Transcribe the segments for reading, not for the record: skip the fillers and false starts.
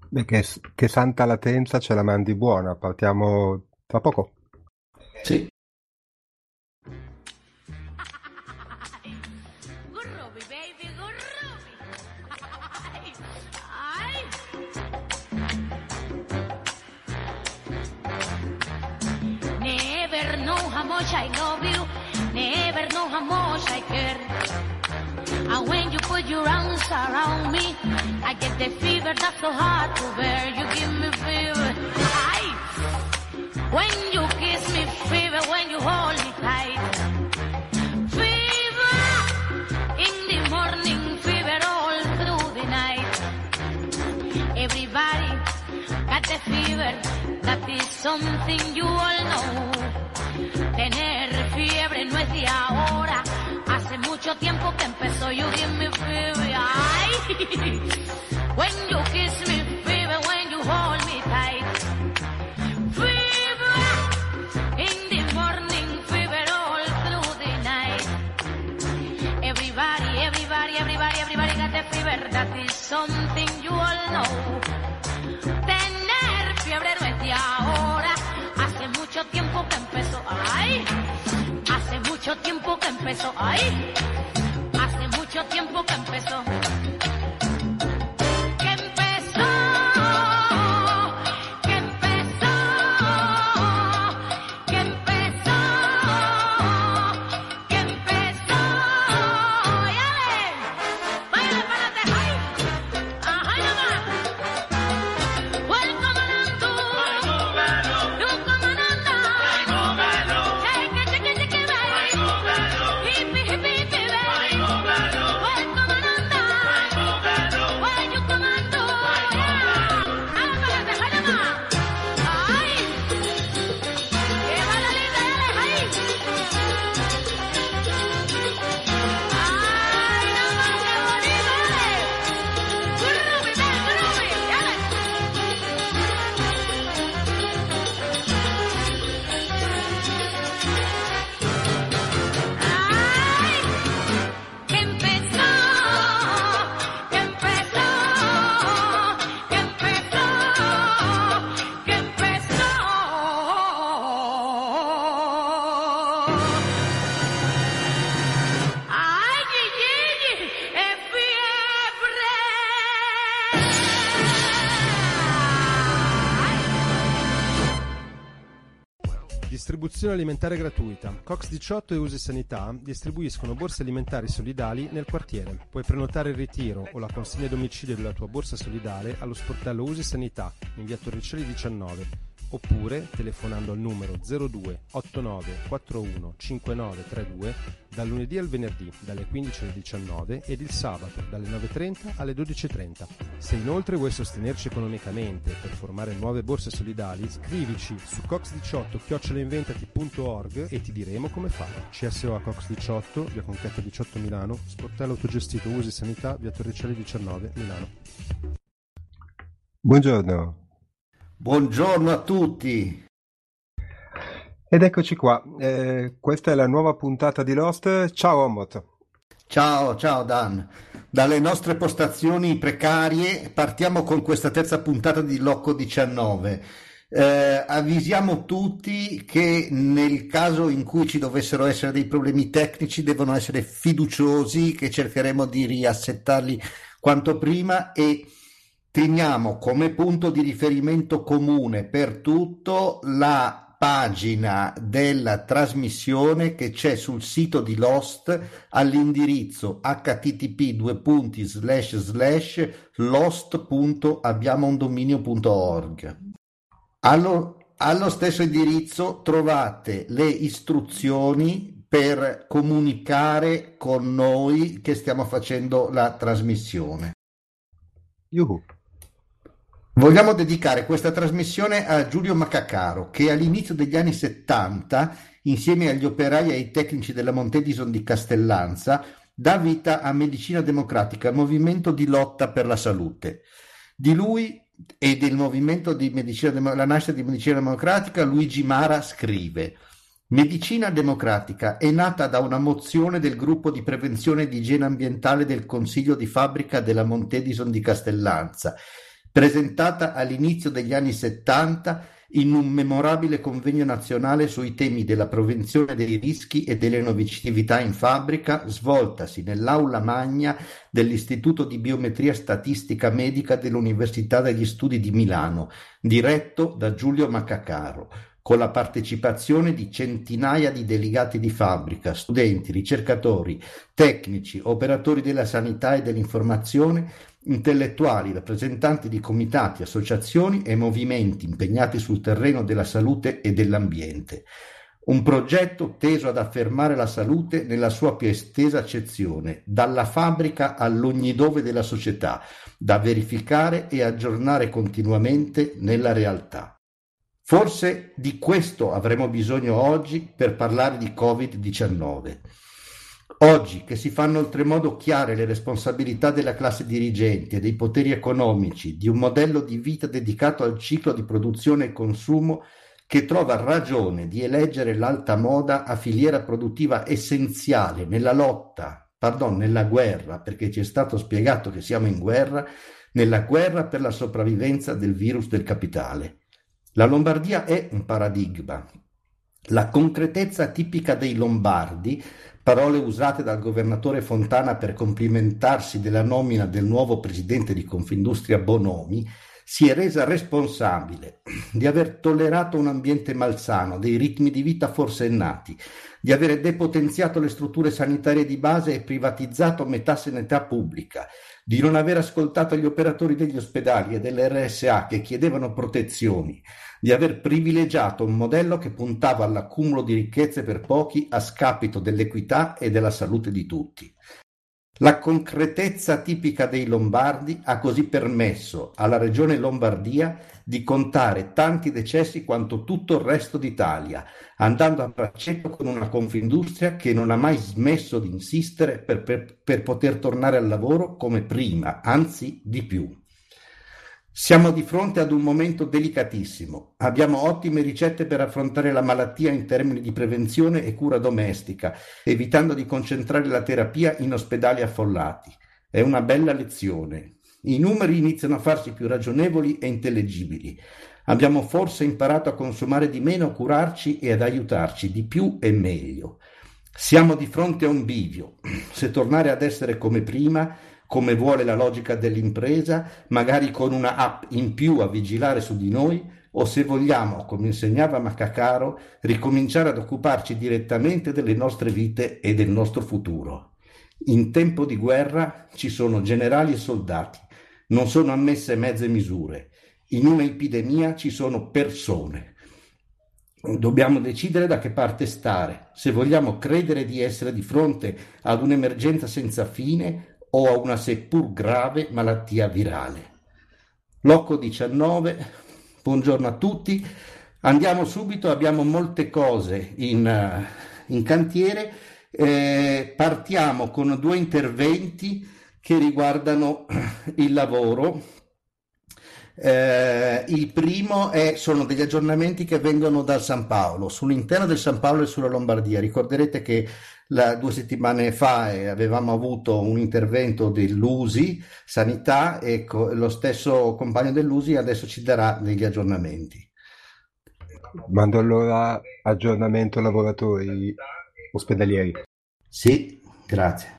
Beh, che santa latenza ce la mandi buona, partiamo tra poco. Sì. Groovy, baby, groovy. Ay. Never know how much I love you. Never know how much I care. And when you put your arms around me, I get the fever that's so hard to bear. You give me fever. Ay. When you kiss me, fever. When you hold me tight. Fever. In the morning, fever all through the night. Everybody got the fever. That is something you all know. Tener fiebre no es de ahora. Hace mucho tiempo que empezó. You give me fever. Ay. When you kiss me, fever. When you hold me tight. Fever. In the morning, fever all through the night. Everybody got the fever. That is something you all know. Tener fiebre no es de ahora. Hace mucho tiempo que empezó. Ay. Hace mucho tiempo que empezó. Ay. Hace mucho tiempo que empezó. Que empezó. Que empezó. Que empezó. Que empezó. ¡Yale! ¡Váyale para adelante! ¡Ay! ¡Ajá, nomás! ¡Buen comandante! ¡Tu comandante! ¡Cheque, cheque, cheque, baby! ¡Hippie, hippie, hippie, baby! ¡Buen comandante! ¡Buen you comando! ¡Dale para adelante! ¡Ay, nomás! ¡Ay! ¡Qué mala linda eres! ¡Ay! ¡Ay, nomás qué bonito eres! ¡Groovy, baby, groovy! ¡Dale! ¡Ay! ¡Que empezó! ¡Que empezó! ¡Que empezó! ¡Que empezó! ¡Ay, Gigi! ¡Es fiebre! Distribuzione alimentare gratuita. Cox 18 e Usi Sanità distribuiscono borse alimentari solidali nel quartiere. Puoi prenotare il ritiro o la consegna a domicilio della tua borsa solidale allo sportello Usi Sanità in via Torricelli 19 oppure telefonando al numero 02 89 41 5932 dal lunedì al venerdì dalle 15 alle 19 ed il sabato dalle 9.30 alle 12.30. Se inoltre vuoi sostenerci economicamente per formare nuove borse solidali, scrivici su cox18@inventati.org e ti diremo come fare. CSO a Cox 18, via Conquetta 18 Milano, sportello autogestito Usi Sanità, via Torricelli 19 Milano. Buongiorno. Buongiorno a tutti. Ed eccoci qua. Questa è la nuova puntata di Lost. Ciao Omot. Ciao Dan. Dalle nostre postazioni precarie partiamo con questa terza puntata di Loco 19. Avvisiamo tutti che nel caso in cui ci dovessero essere dei problemi tecnici devono essere fiduciosi, che cercheremo di riassettarli quanto prima e teniamo come punto di riferimento comune per tutto la pagina della trasmissione che c'è sul sito di Lost all'indirizzo http://lost.abbiamoundominio.org. Allo stesso indirizzo trovate le istruzioni per comunicare con noi che stiamo facendo la trasmissione. Yuhu. Vogliamo dedicare questa trasmissione a Giulio Macacaro, che all'inizio degli anni 70, insieme agli operai e ai tecnici della Montedison di Castellanza, dà vita a Medicina Democratica, movimento di lotta per la salute. Di lui e del movimento di la nascita di Medicina Democratica, Luigi Mara scrive: Medicina Democratica è nata da una mozione del gruppo di prevenzione e di igiene ambientale del Consiglio di fabbrica della Montedison di Castellanza, presentata all'inizio degli anni 70 in un memorabile convegno nazionale sui temi della prevenzione dei rischi e delle nocività in fabbrica, svoltasi nell'aula magna dell'Istituto di Biometria Statistica Medica dell'Università degli Studi di Milano, diretto da Giulio Maccacaro, con la partecipazione di centinaia di delegati di fabbrica, studenti, ricercatori, tecnici, operatori della sanità e dell'informazione, intellettuali, rappresentanti di comitati, associazioni e movimenti impegnati sul terreno della salute e dell'ambiente. Un progetto teso ad affermare la salute nella sua più estesa accezione, dalla fabbrica all'ogni dove della società, da verificare e aggiornare continuamente nella realtà. Forse di questo avremo bisogno oggi per parlare di Covid-19. Oggi che si fanno oltremodo chiare le responsabilità della classe dirigente e dei poteri economici di un modello di vita dedicato al ciclo di produzione e consumo che trova ragione di eleggere l'alta moda a filiera produttiva essenziale nella guerra, perché ci è stato spiegato che siamo in guerra, nella guerra per la sopravvivenza del virus del capitale. La Lombardia è un paradigma. La concretezza tipica dei lombardi, parole usate dal governatore Fontana per complimentarsi della nomina del nuovo presidente di Confindustria Bonomi, si è resa responsabile di aver tollerato un ambiente malsano, dei ritmi di vita forsennati, di avere depotenziato le strutture sanitarie di base e privatizzato metà sanità pubblica, di non aver ascoltato gli operatori degli ospedali e delle RSA che chiedevano protezioni, di aver privilegiato un modello che puntava all'accumulo di ricchezze per pochi a scapito dell'equità e della salute di tutti. La concretezza tipica dei lombardi ha così permesso alla regione Lombardia di contare tanti decessi quanto tutto il resto d'Italia, andando a braccetto con una Confindustria che non ha mai smesso di insistere per poter tornare al lavoro come prima, anzi di più. Siamo di fronte ad un momento delicatissimo. Abbiamo ottime ricette per affrontare la malattia in termini di prevenzione e cura domestica, evitando di concentrare la terapia in ospedali affollati. È una bella lezione. I numeri iniziano a farsi più ragionevoli e intellegibili. Abbiamo forse imparato a consumare di meno, a curarci e ad aiutarci di più e meglio. Siamo di fronte a un bivio. Se tornare ad essere come prima, come vuole la logica dell'impresa, magari con una app in più a vigilare su di noi, o se vogliamo, come insegnava Maccacaro, ricominciare ad occuparci direttamente delle nostre vite e del nostro futuro. In tempo di guerra ci sono generali e soldati, non sono ammesse mezze misure. In un'epidemia ci sono persone. Dobbiamo decidere da che parte stare, se vogliamo credere di essere di fronte ad un'emergenza senza fine o a una seppur grave malattia virale. Locco 19, buongiorno a tutti. Andiamo subito, abbiamo molte cose in cantiere. Partiamo con 2 interventi che riguardano il lavoro. Il primo sono degli aggiornamenti che vengono dal San Paolo, sull'interno del San Paolo e sulla Lombardia. Ricorderete che 2 settimane fa avevamo avuto un intervento dell'USI Sanità e lo stesso compagno dell'USI adesso ci darà degli aggiornamenti. Mando allora aggiornamento lavoratori ospedalieri. Sì, grazie.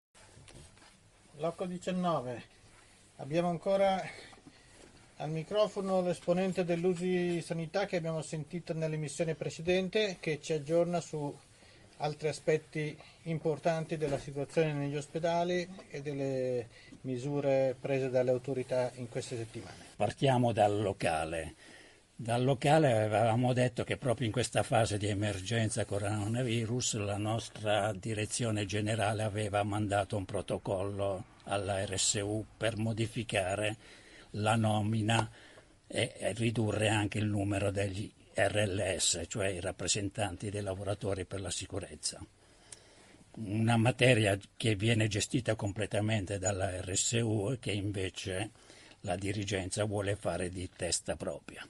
Locco 19. Abbiamo ancora al microfono l'esponente dell'USI Sanità che abbiamo sentito nell'emissione precedente, che ci aggiorna su altri aspetti importanti della situazione negli ospedali e delle misure prese dalle autorità in queste settimane. Partiamo dal locale. Dal locale avevamo detto che proprio in questa fase di emergenza coronavirus la nostra direzione generale aveva mandato un protocollo alla RSU per modificare la nomina e ridurre anche il numero degli RLS, cioè i rappresentanti dei lavoratori per la sicurezza. Una materia che viene gestita completamente dalla RSU e che invece la dirigenza vuole fare di testa propria.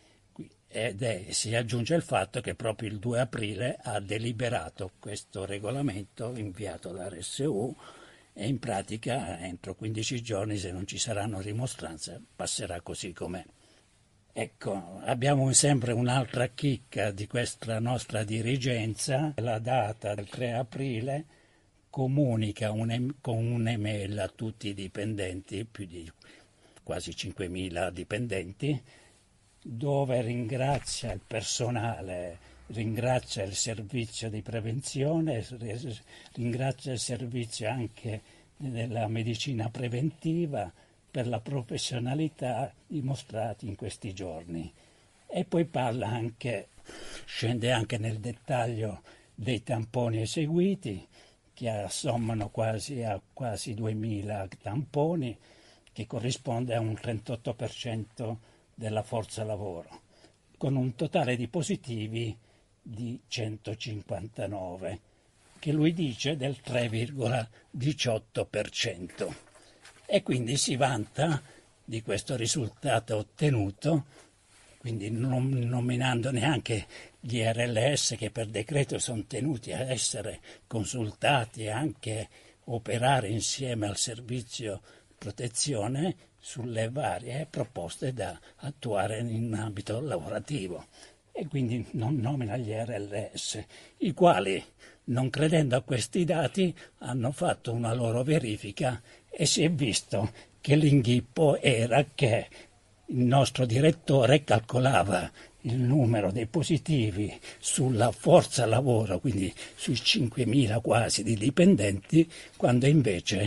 Si aggiunge il fatto che proprio il 2 aprile ha deliberato questo regolamento inviato dalla RSU e in pratica entro 15 giorni, se non ci saranno rimostranze, passerà così com'è. Ecco, abbiamo sempre un'altra chicca di questa nostra dirigenza. La data del 3 aprile comunica con un'email a tutti i dipendenti, più di quasi 5.000 dipendenti, dove ringrazia il personale, ringrazia il servizio di prevenzione, ringrazia il servizio anche della medicina preventiva per la professionalità dimostrati in questi giorni. E poi parla anche, scende anche nel dettaglio dei tamponi eseguiti, che assommano quasi 2.000 tamponi, che corrisponde a un 38% della forza lavoro, con un totale di positivi di 159, che lui dice del 3,18%. E quindi si vanta di questo risultato ottenuto, quindi non nominando neanche gli RLS, che per decreto sono tenuti a essere consultati e anche operare insieme al servizio protezione sulle varie proposte da attuare in ambito lavorativo, e quindi non nomina gli RLS, i quali, non credendo a questi dati, hanno fatto una loro verifica e si è visto che l'inghippo era che il nostro direttore calcolava il numero dei positivi sulla forza lavoro, quindi sui 5.000 quasi di dipendenti, quando invece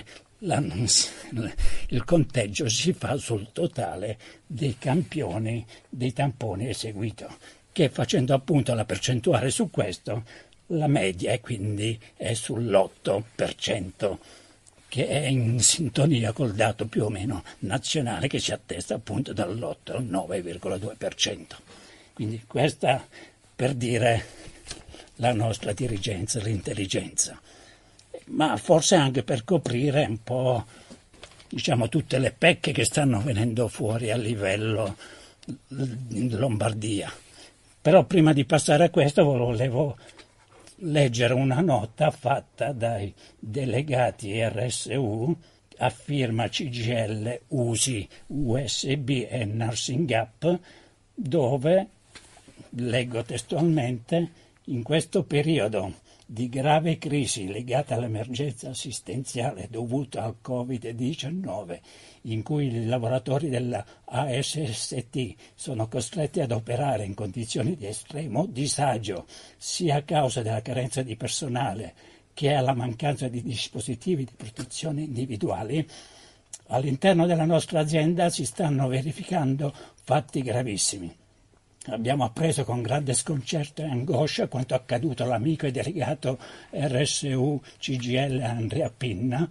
il conteggio si fa sul totale dei campioni, dei tamponi eseguito, che facendo appunto la percentuale su questo, la media quindi è sull'8%, che è in sintonia col dato più o meno nazionale, che si attesta appunto dall'8 al 9,2%. Quindi questa per dire la nostra dirigenza, l'intelligenza, ma forse anche per coprire un po', diciamo, tutte le pecche che stanno venendo fuori a livello in Lombardia. Però prima di passare a questo volevo leggere una nota fatta dai delegati RSU a firma CGIL, USI, USB e Nursing Up, dove, leggo testualmente, in questo periodo di grave crisi legata all'emergenza assistenziale dovuta al Covid-19, in cui i lavoratori della ASST sono costretti ad operare in condizioni di estremo disagio, sia a causa della carenza di personale che alla mancanza di dispositivi di protezione individuali, all'interno della nostra azienda si stanno verificando fatti gravissimi. Abbiamo appreso con grande sconcerto e angoscia quanto accaduto all'amico e delegato RSU CGIL Andrea Pinna.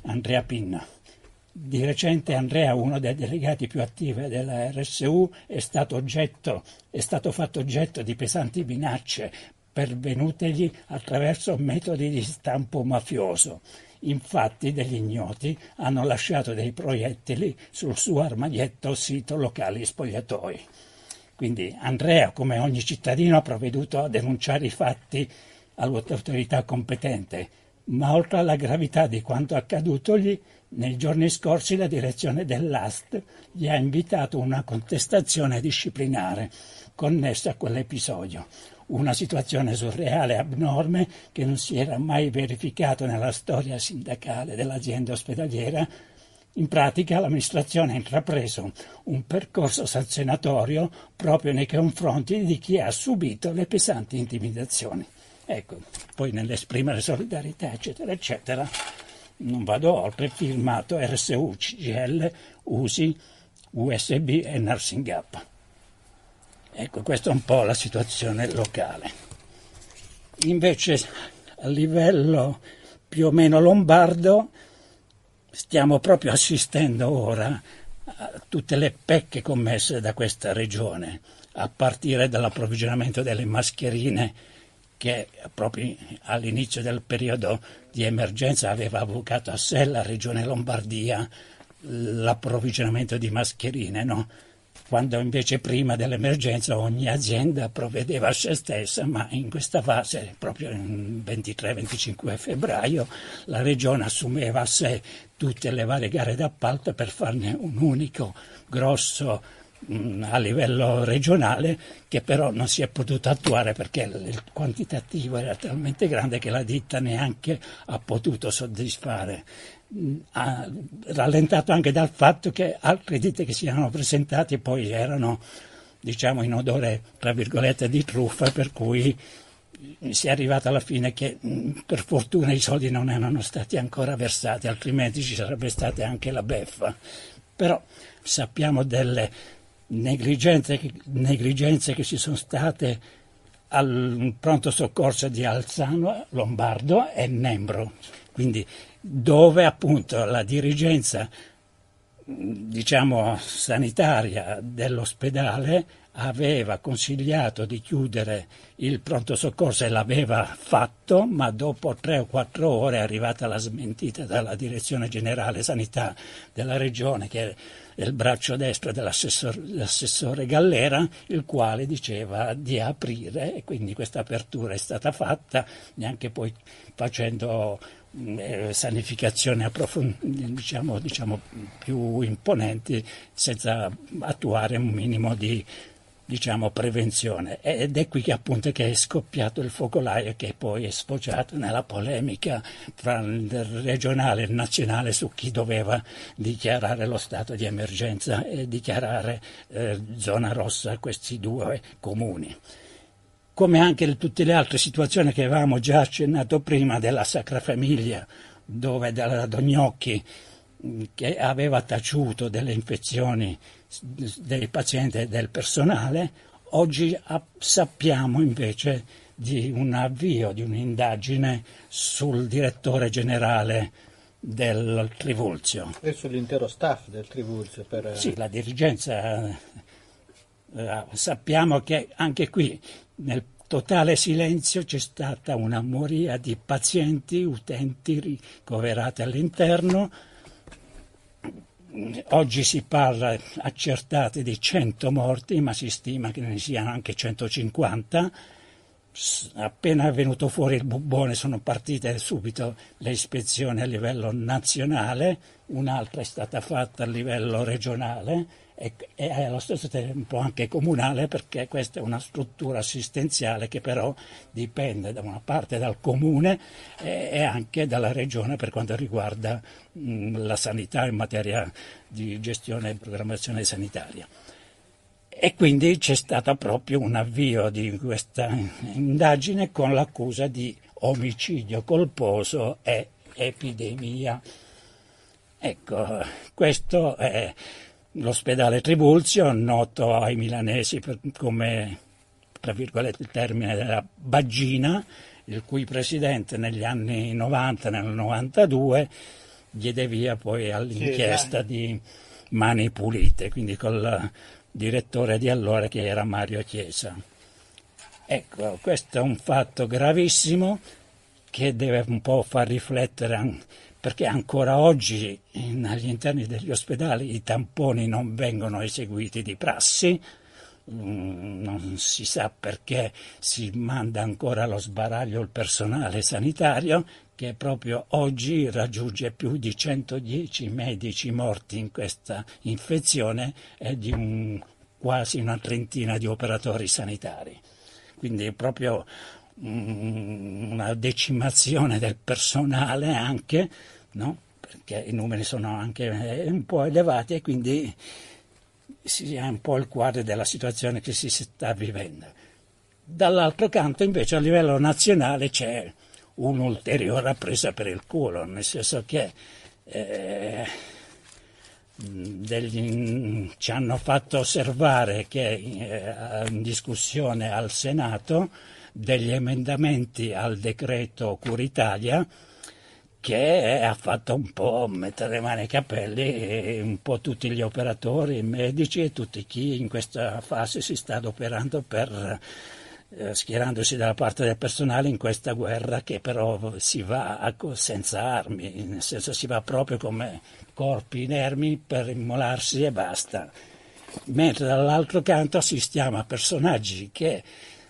Di recente Andrea, uno dei delegati più attivi della RSU, è stato fatto oggetto di pesanti minacce pervenutegli attraverso metodi di stampo mafioso. Infatti degli ignoti hanno lasciato dei proiettili sul suo armadietto sito locali spogliatoi. Quindi Andrea, come ogni cittadino, ha provveduto a denunciare i fatti all'autorità competente, ma oltre alla gravità di quanto accadutogli, nei giorni scorsi la direzione dell'AST gli ha invitato una contestazione disciplinare connessa a quell'episodio, una situazione surreale e abnorme che non si era mai verificato nella storia sindacale dell'azienda ospedaliera. In pratica l'amministrazione ha intrapreso un percorso sanzionatorio proprio nei confronti di chi ha subito le pesanti intimidazioni. Ecco, poi nell'esprimere solidarietà, eccetera, eccetera, non vado oltre, firmato RSU, CGIL, USI, USB e Nursing Up. Ecco, questa è un po' la situazione locale. Invece, a livello più o meno lombardo, stiamo proprio assistendo ora a tutte le pecche commesse da questa regione, a partire dall'approvvigionamento delle mascherine, che proprio all'inizio del periodo di emergenza aveva avvocato a sé la regione Lombardia l'approvvigionamento di mascherine, no? quando invece prima dell'emergenza ogni azienda provvedeva a se stessa, ma in questa fase, proprio il 23-25 febbraio, la Regione assumeva a sé tutte le varie gare d'appalto per farne un unico grosso a livello regionale, che però non si è potuto attuare perché il quantitativo era talmente grande che la ditta neanche ha potuto soddisfare. Rallentato anche dal fatto che altre ditte che si erano presentati poi erano, diciamo, in odore tra virgolette di truffa, per cui si è arrivato alla fine che per fortuna i soldi non erano stati ancora versati, altrimenti ci sarebbe stata anche la beffa. Però sappiamo delle negligenze che ci sono state al pronto soccorso di Alzano, Lombardo e Nembro, quindi dove appunto la dirigenza, diciamo, sanitaria dell'ospedale aveva consigliato di chiudere il pronto soccorso e l'aveva fatto, ma dopo 3 o 4 ore è arrivata la smentita dalla direzione generale sanità della regione, che è il braccio destro dell'assessore Gallera, il quale diceva di aprire, e quindi questa apertura è stata fatta, neanche poi facendo sanificazioni diciamo più imponenti, senza attuare un minimo di, diciamo, prevenzione. Ed è qui che appunto che è scoppiato il focolaio, che poi è sfociato nella polemica fra il regionale e il nazionale su chi doveva dichiarare lo stato di emergenza e dichiarare zona rossa a questi 2 comuni. Come anche tutte le altre situazioni che avevamo già accennato prima della Sacra Famiglia, dove dalla Dognocchi, che aveva taciuto delle infezioni dei pazienti e del personale, oggi sappiamo invece di un avvio di un'indagine sul direttore generale del Trivulzio. E sull'intero staff del Trivulzio. Sì, la dirigenza, sappiamo che anche qui nel totale silenzio c'è stata una moria di pazienti, utenti ricoverati all'interno. Oggi si parla accertate di 100 morti, ma si stima che ne siano anche 150. Appena è venuto fuori il bubbone sono partite subito le ispezioni a livello nazionale, un'altra è stata fatta a livello regionale e allo stesso tempo anche comunale, perché questa è una struttura assistenziale che però dipende da una parte dal comune e anche dalla regione per quanto riguarda la sanità in materia di gestione e programmazione sanitaria. E quindi c'è stato proprio un avvio di questa indagine con l'accusa di omicidio colposo e epidemia. Ecco, questo è l'ospedale Trivulzio, noto ai milanesi come, tra virgolette, il termine della Baggina, il cui presidente negli anni 90, nel 92, diede via poi all'inchiesta di Mani Pulite, quindi col direttore di allora che era Mario Chiesa. Ecco, questo è un fatto gravissimo che deve un po' far riflettere, perché ancora oggi agli interni degli ospedali i tamponi non vengono eseguiti di prassi, non si sa perché si manda ancora allo sbaraglio il personale sanitario, che proprio oggi raggiunge più di 110 medici morti in questa infezione e di quasi una trentina di operatori sanitari. Quindi è proprio una decimazione del personale anche, no? Perché i numeri sono anche un po' elevati e quindi si ha un po' il quadro della situazione che si sta vivendo. Dall'altro canto invece a livello nazionale c'è un'ulteriore presa per il culo, nel senso che ci hanno fatto osservare che in discussione al Senato degli emendamenti al decreto Curitalia che ha fatto un po' mettere le mani ai capelli e un po' tutti gli operatori, i medici e tutti chi in questa fase si sta adoperando per schierandosi dalla parte del personale in questa guerra che però si va senza armi, nel senso si va proprio come corpi inermi per immolarsi e basta. mentre dall'altro canto assistiamo a personaggi che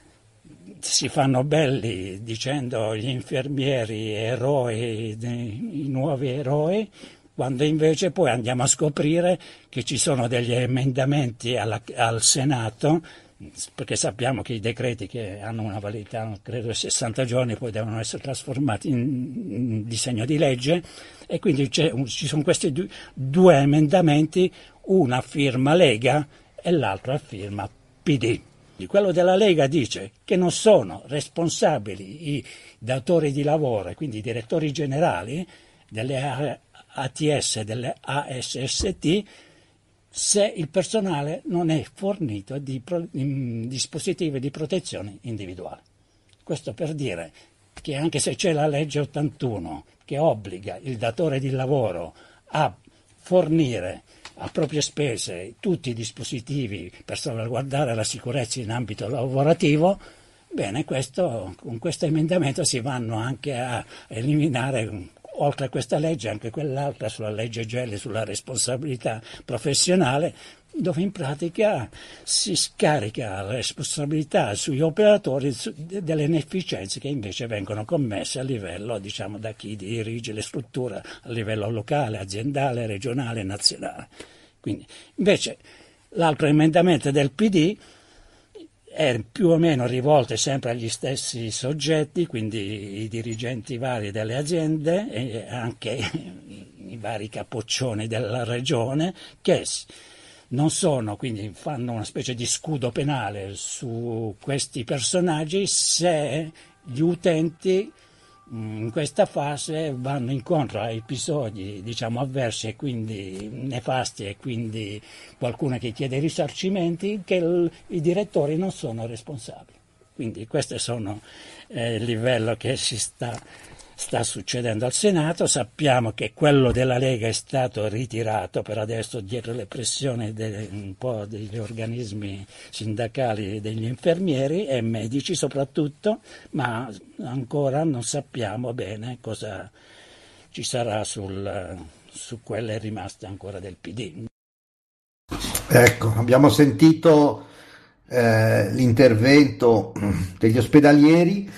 si fanno belli dicendo gli infermieri eroi, i nuovi eroi, quando invece poi andiamo a scoprire che ci sono degli emendamenti al Senato, perché sappiamo che i decreti che hanno una validità, credo, di 60 giorni, poi devono essere trasformati in disegno di legge, e quindi ci sono questi due emendamenti, una a firma Lega e l'altro a firma PD. Quello della Lega dice che non sono responsabili i datori di lavoro, quindi i direttori generali delle ATS e delle ASST, se il personale non è fornito di dispositivi di protezione individuale. Questo per dire che anche se c'è la legge 81 che obbliga il datore di lavoro a fornire a proprie spese tutti i dispositivi per salvaguardare la sicurezza in ambito lavorativo, bene, con questo emendamento si vanno anche a eliminare, oltre a questa legge, anche quell'altra sulla legge Gelli, sulla responsabilità professionale, dove in pratica si scarica la responsabilità sugli operatori delle inefficienze che invece vengono commesse a livello, diciamo, da chi dirige le strutture a livello locale, aziendale, regionale e nazionale. Quindi, invece, l'altro emendamento del PD è più o meno rivolte sempre agli stessi soggetti, quindi i dirigenti vari delle aziende e anche i vari capoccioni della regione, che non sono, quindi fanno una specie di scudo penale su questi personaggi se gli utenti in questa fase vanno incontro a episodi, diciamo, avversi e quindi nefasti, e quindi qualcuno che chiede risarcimenti, che i direttori non sono responsabili. Quindi questo sono il livello che sta succedendo al Senato. Sappiamo che quello della Lega è stato ritirato per adesso dietro le pressioni un po' degli organismi sindacali, degli infermieri e medici soprattutto, ma ancora non sappiamo bene cosa ci sarà su quelle rimaste ancora del PD. Ecco, abbiamo sentito l'intervento degli ospedalieri.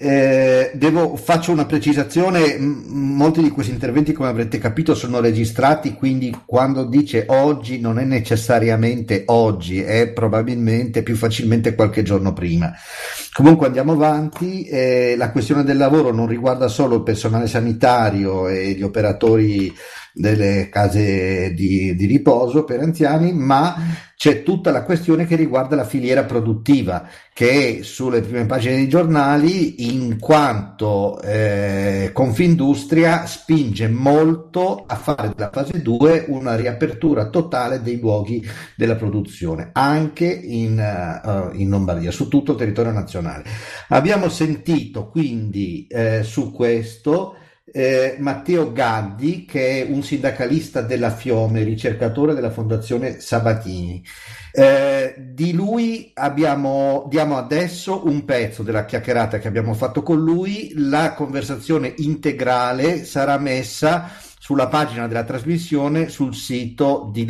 Faccio una precisazione: molti di questi interventi, come avrete capito, sono registrati, quindi quando dice oggi non è necessariamente oggi, è probabilmente più facilmente qualche giorno prima. Comunque andiamo avanti. La questione del lavoro non riguarda solo il personale sanitario e gli operatori delle case di riposo per anziani, ma c'è tutta la questione che riguarda la filiera produttiva, che è sulle prime pagine dei giornali, in quanto Confindustria spinge molto a fare della fase 2 una riapertura totale dei luoghi della produzione, anche in Lombardia, su tutto il territorio nazionale. Abbiamo sentito quindi su questo Matteo Gaddi, che è un sindacalista della Fiome, ricercatore della Fondazione Sabatini. Di lui diamo adesso un pezzo della chiacchierata che abbiamo fatto con lui. La conversazione integrale sarà messa sulla pagina della trasmissione sul sito di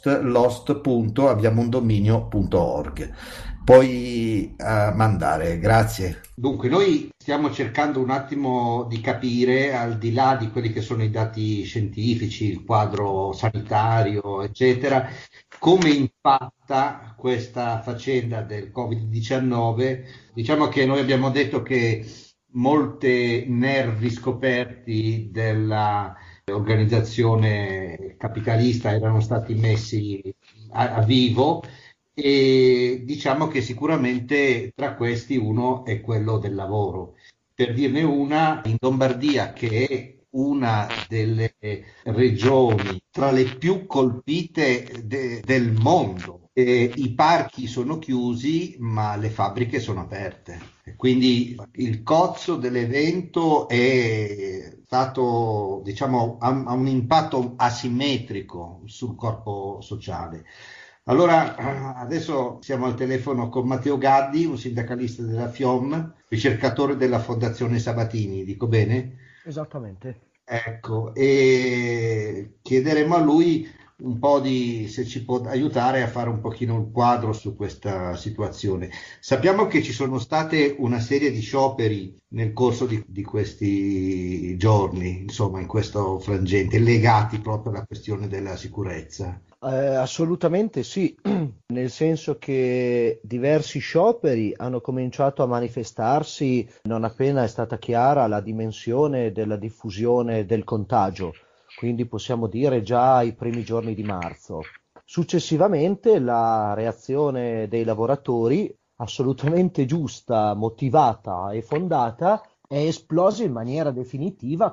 lost.abbiamondominio.org. Puoi mandare, grazie. Dunque, noi stiamo cercando un attimo di capire, al di là di quelli che sono i dati scientifici, il quadro sanitario, eccetera, come impatta questa faccenda del Covid-19. Diciamo che noi abbiamo detto che molti nervi scoperti della organizzazione capitalista erano stati messi a vivo, e diciamo che sicuramente tra questi uno è quello del lavoro. Per dirne una, in Lombardia, che è una delle regioni tra le più colpite del mondo, i parchi sono chiusi ma le fabbriche sono aperte, quindi il cozzo dell'evento è stato, diciamo, ha un impatto asimmetrico sul corpo sociale. Allora, adesso siamo al telefono con Matteo Gaddi, un sindacalista della FIOM, ricercatore della Fondazione Sabatini, dico bene? Esattamente. Ecco, e chiederemo a lui un po' se ci può aiutare a fare un pochino un quadro su questa situazione. Sappiamo che ci sono state una serie di scioperi nel corso di questi giorni, insomma, in questo frangente, legati proprio alla questione della sicurezza. Assolutamente sì, nel senso che diversi scioperi hanno cominciato a manifestarsi non appena è stata chiara la dimensione della diffusione del contagio, quindi possiamo dire già ai primi giorni di marzo. Successivamente la reazione dei lavoratori, assolutamente giusta, motivata e fondata, è esplosa in maniera definitiva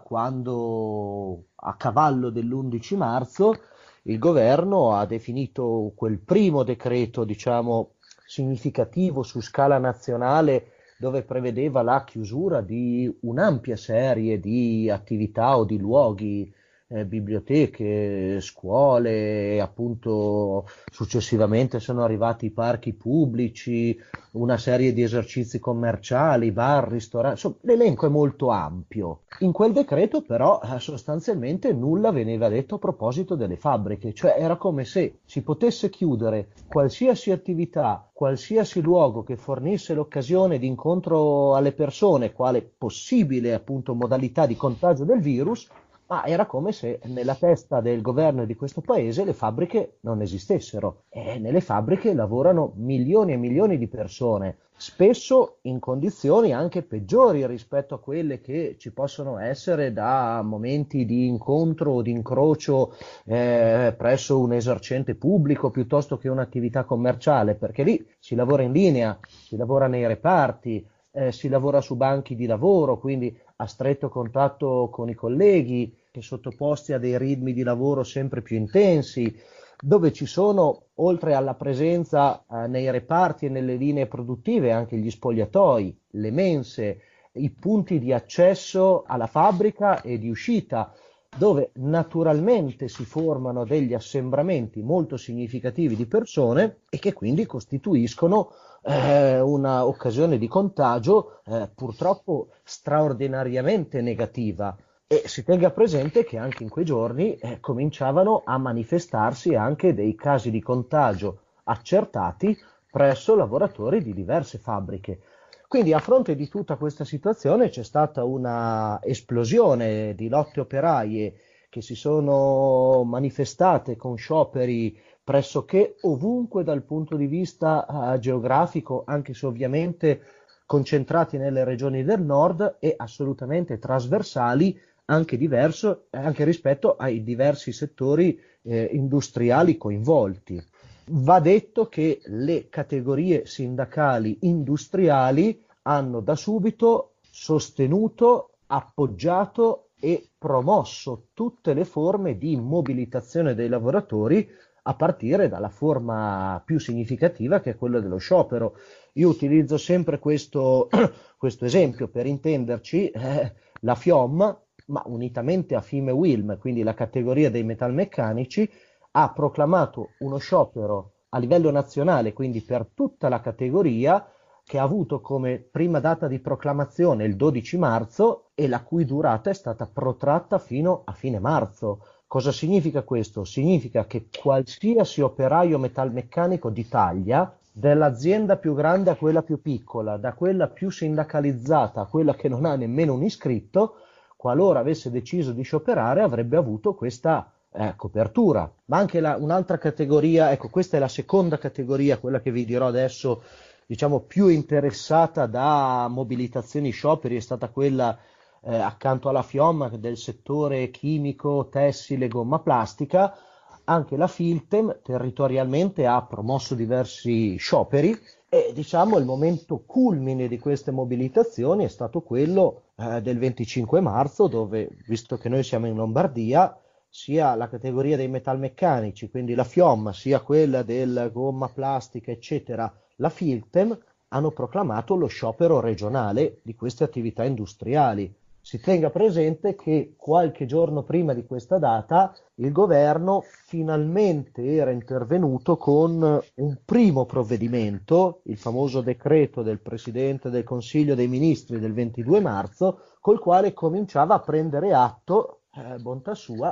quando a cavallo dell'11 marzo il governo ha definito quel primo decreto, diciamo, significativo su scala nazionale dove prevedeva la chiusura di un'ampia serie di attività o di luoghi, biblioteche, scuole, appunto successivamente sono arrivati i parchi pubblici, una serie di esercizi commerciali, bar, ristoranti, insomma, l'elenco è molto ampio. In quel decreto però sostanzialmente nulla veniva detto a proposito delle fabbriche, cioè era come se si potesse chiudere qualsiasi attività, qualsiasi luogo che fornisse l'occasione di incontro alle persone, quale possibile appunto modalità di contagio del virus, ma era come se nella testa del governo di questo paese le fabbriche non esistessero. E nelle fabbriche lavorano milioni e milioni di persone, spesso in condizioni anche peggiori rispetto a quelle che ci possono essere da momenti di incontro o di incrocio presso un esercente pubblico piuttosto che un'attività commerciale, perché lì si lavora in linea, si lavora nei reparti, si lavora su banchi di lavoro, quindi a stretto contatto con i colleghi, sottoposti a dei ritmi di lavoro sempre più intensi, dove ci sono, oltre alla presenza nei reparti e nelle linee produttive, anche gli spogliatoi, le mense, i punti di accesso alla fabbrica e di uscita, dove naturalmente si formano degli assembramenti molto significativi di persone e che quindi costituiscono una occasione di contagio purtroppo straordinariamente negativa. E si tenga presente che anche in quei giorni cominciavano a manifestarsi anche dei casi di contagio accertati presso lavoratori di diverse fabbriche. Quindi a fronte di tutta questa situazione c'è stata una esplosione di lotte operaie che si sono manifestate con scioperi pressoché ovunque dal punto di vista geografico, anche se ovviamente concentrati nelle regioni del nord e assolutamente trasversali anche rispetto ai diversi settori industriali coinvolti. Va detto che le categorie sindacali industriali hanno da subito sostenuto, appoggiato e promosso tutte le forme di mobilitazione dei lavoratori a partire dalla forma più significativa che è quella dello sciopero. Io utilizzo sempre questo esempio per intenderci, la FIOM, ma unitamente a FIM e WILM, quindi la categoria dei metalmeccanici, ha proclamato uno sciopero a livello nazionale, quindi per tutta la categoria, che ha avuto come prima data di proclamazione il 12 marzo e la cui durata è stata protratta fino a fine marzo. Cosa significa questo? Significa che qualsiasi operaio metalmeccanico d'Italia, dall'azienda più grande a quella più piccola, da quella più sindacalizzata a quella che non ha nemmeno un iscritto, qualora avesse deciso di scioperare avrebbe avuto questa copertura. Ma anche un'altra categoria, ecco, questa è la seconda categoria, quella che vi dirò adesso, diciamo più interessata da mobilitazioni scioperi, è stata quella accanto alla FIOM del settore chimico, tessile, gomma plastica. Anche la Filtem territorialmente ha promosso diversi scioperi e diciamo il momento culmine di queste mobilitazioni è stato quello del 25 marzo, dove, visto che noi siamo in Lombardia, sia la categoria dei metalmeccanici, quindi la FIOM, sia quella del gomma plastica, eccetera, la Filtem, hanno proclamato lo sciopero regionale di queste attività industriali. Si tenga presente che qualche giorno prima di questa data il governo finalmente era intervenuto con un primo provvedimento, il famoso decreto del Presidente del Consiglio dei Ministri del 22 marzo, col quale cominciava a prendere atto, bontà sua,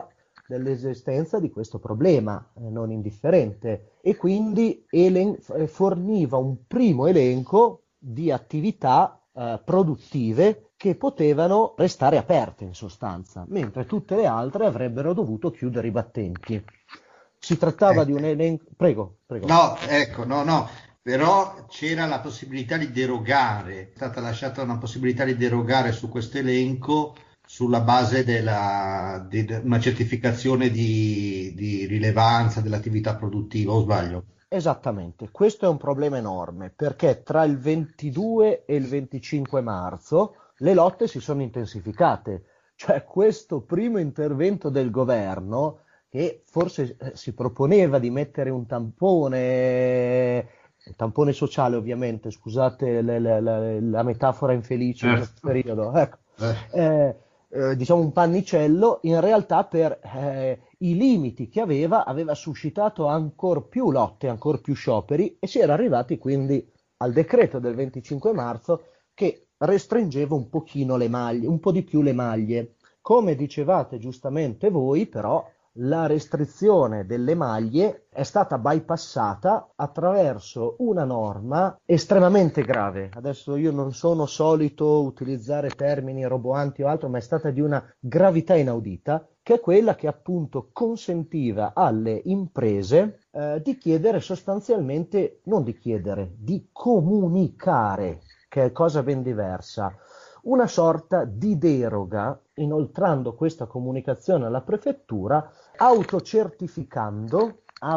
dell'esistenza di questo problema non indifferente e quindi forniva un primo elenco di attività produttive che potevano restare aperte in sostanza, mentre tutte le altre avrebbero dovuto chiudere i battenti. Si trattava di un elenco. Prego. No, ecco, no. Però c'era la possibilità di derogare, è stata lasciata una possibilità di derogare su questo elenco sulla base di una certificazione di rilevanza dell'attività produttiva, o sbaglio? Esattamente, questo è un problema enorme perché tra il 22 e il 25 marzo le lotte si sono intensificate, cioè questo primo intervento del governo che forse si proponeva di mettere un tampone sociale ovviamente, scusate la metafora infelice in questo periodo, ecco. Diciamo un pannicello, in realtà per i limiti che aveva suscitato ancor più lotte, ancor più scioperi e si era arrivati quindi al decreto del 25 marzo che restringeva un pochino le maglie, un po' di più le maglie. Come dicevate giustamente voi, però, la restrizione delle maglie è stata bypassata attraverso una norma estremamente grave. Adesso io non sono solito utilizzare termini roboanti o altro, ma è stata di una gravità inaudita, che è quella che appunto consentiva alle imprese di chiedere sostanzialmente, non di chiedere, di comunicare, che è cosa ben diversa, una sorta di deroga, inoltrando questa comunicazione alla prefettura, autocertificando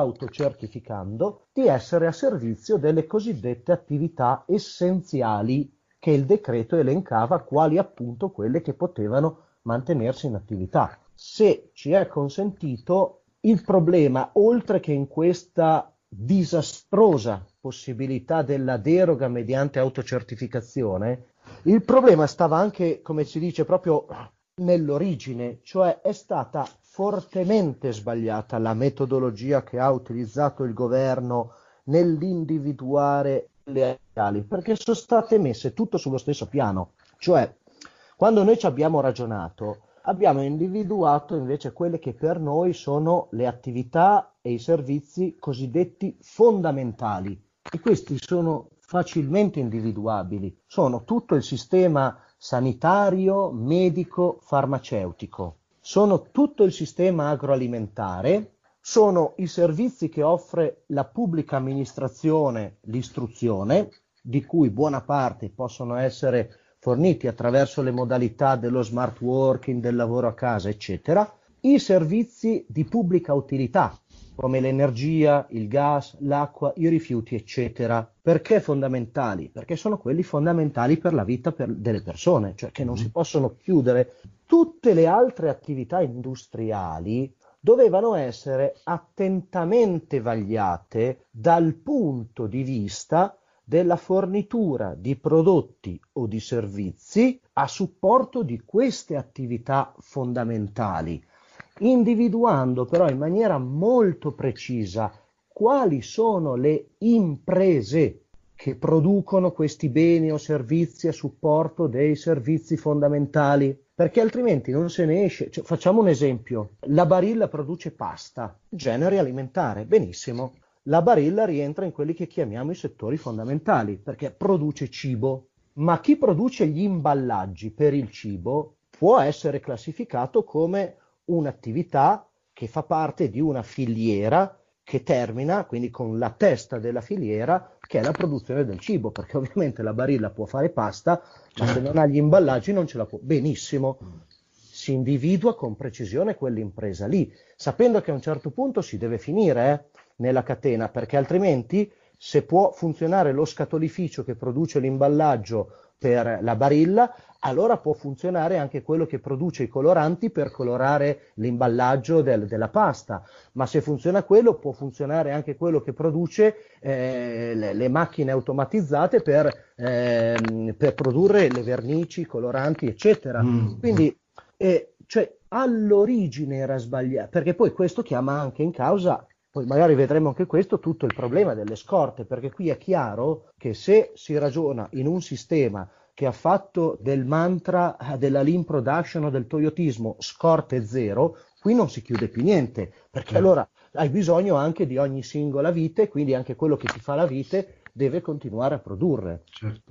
di essere a servizio delle cosiddette attività essenziali che il decreto elencava quali appunto quelle che potevano mantenersi in attività. Se ci è consentito, il problema, oltre che in questa disastrosa possibilità della deroga mediante autocertificazione, il problema stava anche, come si dice, proprio nell'origine, cioè è stata fortemente sbagliata la metodologia che ha utilizzato il governo nell'individuare le azioni, perché sono state messe tutto sullo stesso piano, cioè quando noi ci abbiamo ragionato abbiamo individuato invece quelle che per noi sono le attività e i servizi cosiddetti fondamentali e questi sono facilmente individuabili, sono tutto il sistema sanitario, medico, farmaceutico, sono tutto il sistema agroalimentare, sono i servizi che offre la pubblica amministrazione, l'istruzione, di cui buona parte possono essere forniti attraverso le modalità dello smart working, del lavoro a casa, eccetera, i servizi di pubblica utilità, come l'energia, il gas, l'acqua, i rifiuti, eccetera. Perché fondamentali? Perché sono quelli fondamentali per la vita delle persone, cioè che non si possono chiudere. Tutte le altre attività industriali dovevano essere attentamente vagliate dal punto di vista della fornitura di prodotti o di servizi a supporto di queste attività fondamentali, individuando però in maniera molto precisa quali sono le imprese che producono questi beni o servizi a supporto dei servizi fondamentali, perché altrimenti non se ne esce. Cioè, facciamo un esempio: la Barilla produce pasta, genere alimentare, benissimo. La Barilla rientra in quelli che chiamiamo i settori fondamentali, perché produce cibo, ma chi produce gli imballaggi per il cibo può essere classificato come un'attività che fa parte di una filiera che termina, quindi con la testa della filiera, che è la produzione del cibo, perché ovviamente la Barilla può fare pasta, ma se non ha gli imballaggi non ce la può. Benissimo, si individua con precisione quell'impresa lì, sapendo che a un certo punto si deve finire nella catena, perché altrimenti se può funzionare lo scatolificio che produce l'imballaggio per la Barilla, allora può funzionare anche quello che produce i coloranti per colorare l'imballaggio della pasta, ma se funziona quello può funzionare anche quello che produce le macchine automatizzate per produrre le vernici, i coloranti, eccetera. Quindi cioè, all'origine era sbagliato, perché poi questo chiama anche in causa, poi magari vedremo anche questo, tutto il problema delle scorte, perché qui è chiaro che se si ragiona in un sistema che ha fatto del mantra della lean production o del toyotismo scorte zero, qui non si chiude più niente, perché allora hai bisogno anche di ogni singola vite, quindi anche quello che ti fa la vite deve continuare a produrre. Certo.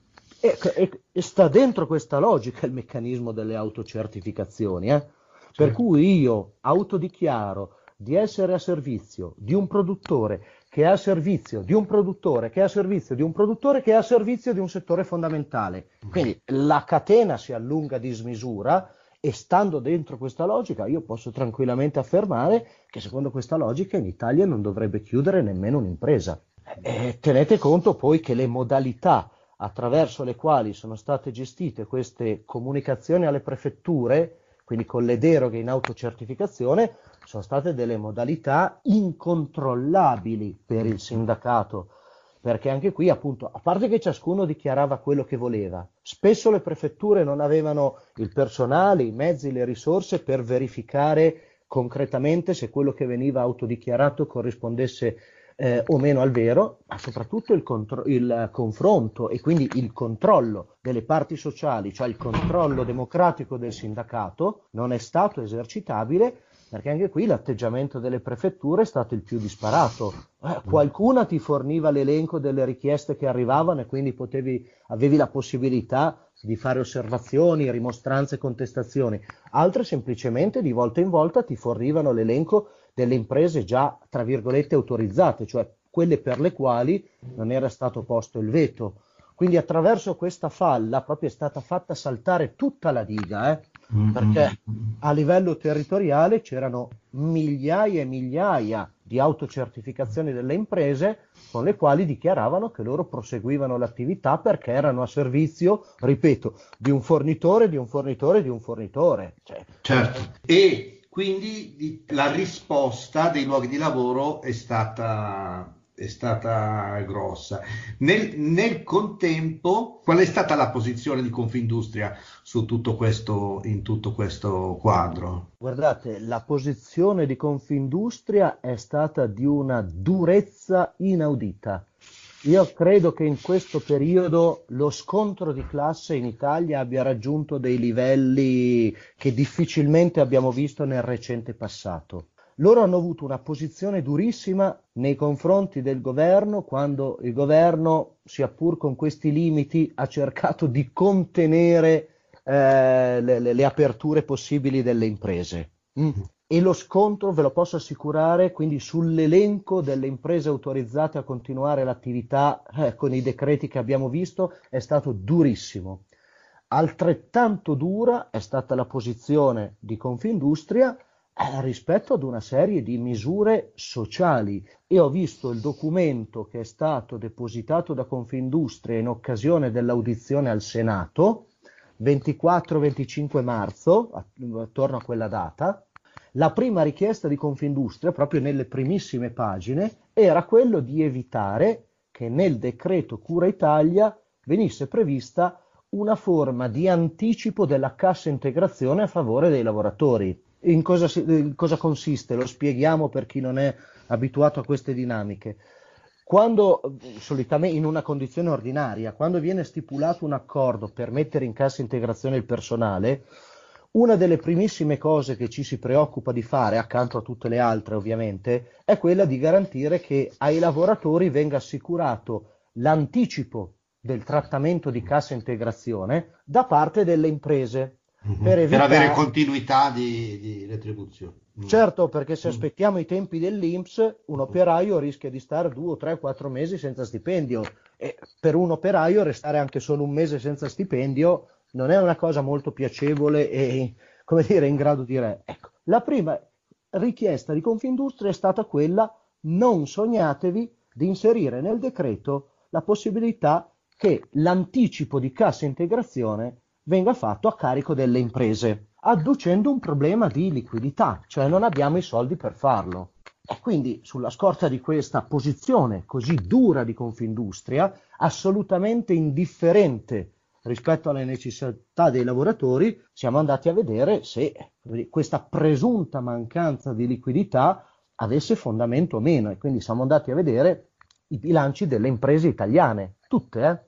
E sta dentro questa logica il meccanismo delle autocertificazioni, per cui io autodichiaro di essere a servizio di un produttore che è a servizio di un produttore che è a servizio di un produttore che è a servizio di un settore fondamentale. Quindi la catena si allunga a dismisura, e stando dentro questa logica io posso tranquillamente affermare che secondo questa logica in Italia non dovrebbe chiudere nemmeno un'impresa. E tenete conto poi che le modalità attraverso le quali sono state gestite queste comunicazioni alle prefetture, quindi con le deroghe in autocertificazione, sono state delle modalità incontrollabili per il sindacato, perché anche qui appunto, a parte che ciascuno dichiarava quello che voleva, spesso le prefetture non avevano il personale, i mezzi, le risorse per verificare concretamente se quello che veniva autodichiarato corrispondesse o meno al vero, ma soprattutto il confronto e quindi il controllo delle parti sociali, cioè il controllo democratico del sindacato, non è stato esercitabile, perché anche qui l'atteggiamento delle prefetture è stato il più disparato. Qualcuna ti forniva l'elenco delle richieste che arrivavano e quindi avevi la possibilità di fare osservazioni, rimostranze, contestazioni. Altre semplicemente di volta in volta ti fornivano l'elenco delle imprese già, tra virgolette, autorizzate, cioè quelle per le quali non era stato posto il veto. Quindi attraverso questa falla proprio è stata fatta saltare tutta la diga, perché a livello territoriale c'erano migliaia e migliaia di autocertificazioni delle imprese con le quali dichiaravano che loro proseguivano l'attività perché erano a servizio, ripeto, di un fornitore, di un fornitore, di un fornitore. Certo. E quindi la risposta dei luoghi di lavoro è stata grossa. Nel contempo, qual è stata la posizione di Confindustria su in tutto questo quadro? Guardate, la posizione di Confindustria è stata di una durezza inaudita. Io credo che in questo periodo lo scontro di classe in Italia abbia raggiunto dei livelli che difficilmente abbiamo visto nel recente passato. Loro hanno avuto una posizione durissima nei confronti del governo, quando il governo, sia pur con questi limiti, ha cercato di contenere le aperture possibili delle imprese. E lo scontro, ve lo posso assicurare, quindi sull'elenco delle imprese autorizzate a continuare l'attività con i decreti che abbiamo visto, è stato durissimo. Altrettanto dura è stata la posizione di Confindustria rispetto ad una serie di misure sociali. E ho visto il documento che è stato depositato da Confindustria in occasione dell'audizione al Senato, 24-25 marzo, attorno a quella data. La prima richiesta di Confindustria, proprio nelle primissime pagine, era quello di evitare che nel decreto Cura Italia venisse prevista una forma di anticipo della cassa integrazione a favore dei lavoratori. In cosa consiste? Lo spieghiamo per chi non è abituato a queste dinamiche. Quando, solitamente in una condizione ordinaria, quando viene stipulato un accordo per mettere in cassa integrazione il personale, una delle primissime cose che ci si preoccupa di fare, accanto a tutte le altre ovviamente, è quella di garantire che ai lavoratori venga assicurato l'anticipo del trattamento di cassa integrazione da parte delle imprese. Per avere continuità di retribuzione. Certo, perché se aspettiamo i tempi dell'INPS, un operaio rischia di stare 2, 3, 4 mesi senza stipendio, e per un operaio restare anche solo un mese senza stipendio non è una cosa molto piacevole e, come dire, in grado di Ecco, la prima richiesta di Confindustria è stata quella: non sognatevi di inserire nel decreto la possibilità che l'anticipo di cassa integrazione venga fatto a carico delle imprese, adducendo un problema di liquidità, cioè non abbiamo i soldi per farlo. E quindi sulla scorta di questa posizione così dura di Confindustria, assolutamente indifferente rispetto alle necessità dei lavoratori, siamo andati a vedere se questa presunta mancanza di liquidità avesse fondamento o meno, e quindi siamo andati a vedere i bilanci delle imprese italiane, tutte,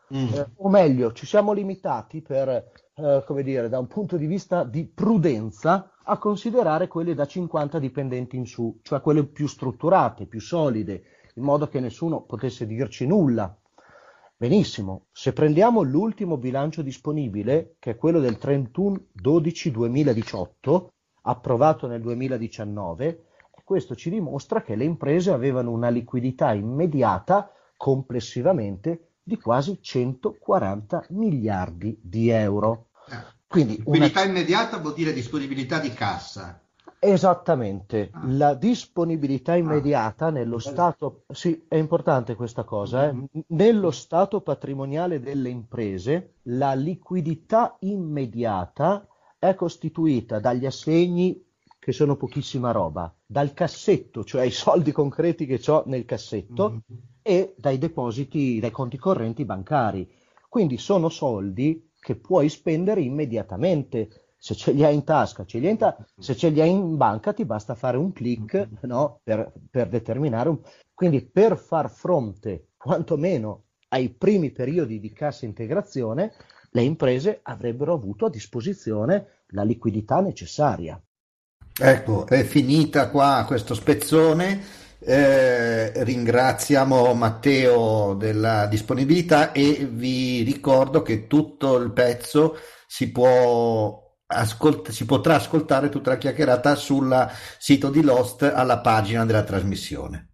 O meglio, ci siamo limitati per, come dire, da un punto di vista di prudenza, a considerare quelle da 50 dipendenti in su, cioè quelle più strutturate, più solide, in modo che nessuno potesse dirci nulla. Benissimo, se prendiamo l'ultimo bilancio disponibile, che è quello del 31/12/2018, approvato nel 2019, questo ci dimostra che le imprese avevano una liquidità immediata complessivamente di quasi 140 miliardi di euro. Quindi liquidità immediata vuol dire disponibilità di cassa. Esattamente, la disponibilità immediata nello stato, sì, è importante questa cosa, nello stato patrimoniale delle imprese, la liquidità immediata è costituita dagli assegni, che sono pochissima roba, dal cassetto, cioè i soldi concreti che ho nel cassetto, e dai depositi, dai conti correnti bancari. Quindi sono soldi che puoi spendere immediatamente. Se ce li hai in tasca, se ce li hai in banca ti basta fare un click, no? per determinare Quindi per far fronte quantomeno ai primi periodi di cassa integrazione, le imprese avrebbero avuto a disposizione la liquidità necessaria. Ecco, è finita qua questo spezzone. Ringraziamo Matteo della disponibilità e vi ricordo che tutto il pezzo si potrà ascoltare tutta la chiacchierata sul sito di Lost alla pagina della trasmissione.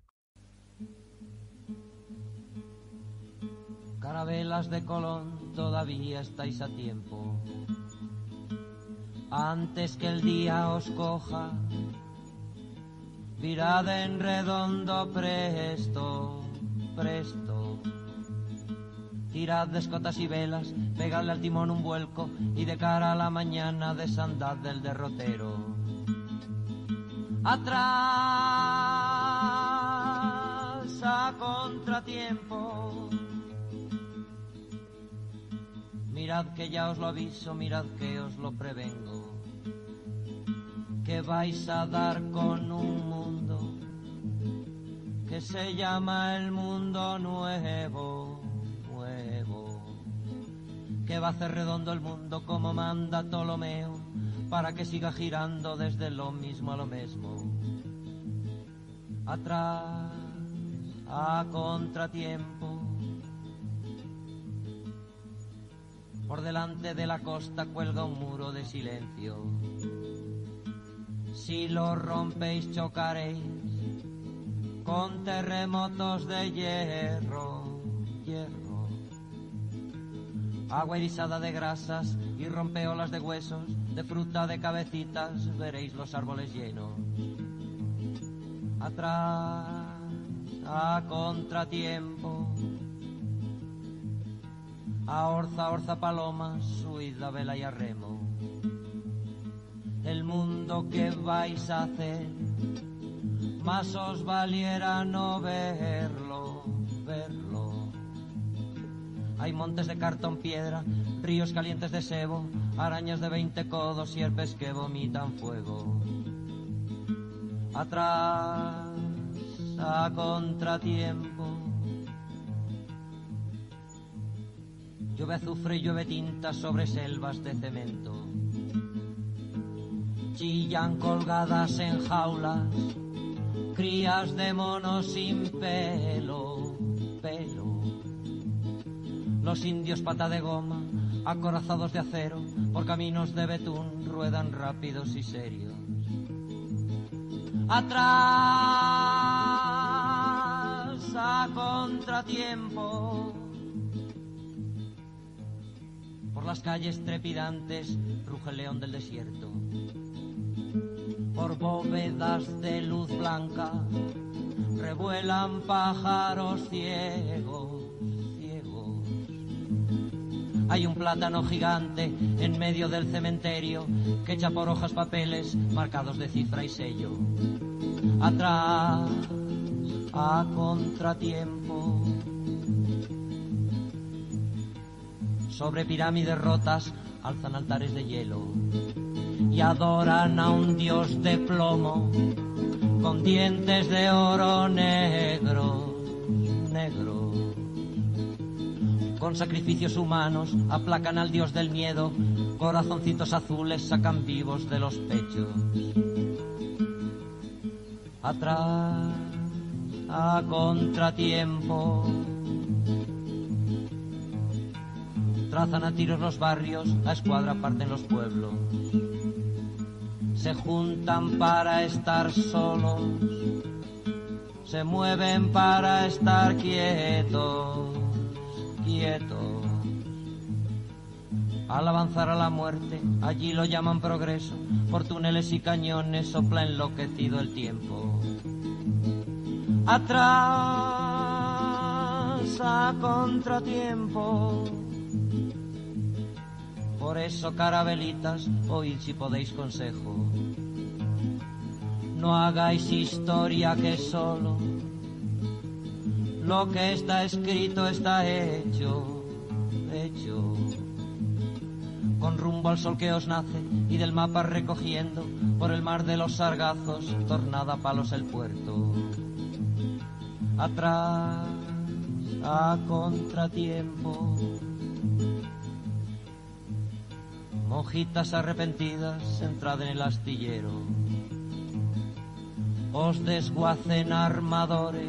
Carabelas de Colón, todavía estáis a tiempo. Antes que el día os coja, virad en redondo presto, presto. Tirad de escotas y velas, pegadle al timón un vuelco y de cara a la mañana desandad del derrotero. Atrás a contratiempo. Mirad que ya os lo aviso, mirad que os lo prevengo, que vais a dar con un mundo que se llama el mundo nuevo, nuevo, que va a hacer redondo el mundo como manda Ptolomeo, para que siga girando desde lo mismo a lo mismo. Atrás, a contratiempo. Por delante de la costa cuelga un muro de silencio. Si lo rompéis chocaréis con terremotos de hierro, hierro. Agua irisada de grasas y rompeolas de huesos, de fruta, de cabecitas, veréis los árboles llenos. Atrás, a contratiempo. A orza, orza, palomas, huid a vela y a remo. El mundo que vais a hacer, más os valiera no verlo, verlo. Hay montes de cartón piedra, ríos calientes de sebo, arañas de 20 codos, sierpes que vomitan fuego. Atrás, a contratiempo. Llueve azufre y llueve tinta sobre selvas de cemento. Chillan colgadas en jaulas crías de monos sin pelo, pelo. Los indios pata de goma, acorazados de acero, por caminos de betún ruedan rápidos y serios. Atrás, a contratiempo. Por las calles trepidantes ruge el león del desierto. Por bóvedas de luz blanca revuelan pájaros ciegos, ciegos. Hay un plátano gigante en medio del cementerio que echa por hojas papeles marcados de cifra y sello. Atrás, a contratiempo. Sobre pirámides rotas alzan altares de hielo y adoran a un dios de plomo con dientes de oro negros, negros. con sacrificios humanos aplacan al dios del miedo, corazoncitos azules sacan vivos de los pechos. Atrás, a contratiempo, trazan a tiros los barrios, a escuadra parten los pueblos. Se juntan para estar solos, se mueven para estar quietos, quietos. Al avanzar a la muerte, allí lo llaman progreso, por túneles y cañones sopla enloquecido el tiempo. Atrás, a contratiempo. Por eso, carabelitas, oíd si podéis consejo. No hagáis historia que solo lo que está escrito está hecho, hecho. Con rumbo al sol que os nace y del mapa recogiendo por el mar de los sargazos, tornada palos el puerto. Atrás, a contratiempo. Monjitas arrepentidas, entrad en el astillero. Os desguacen armadores,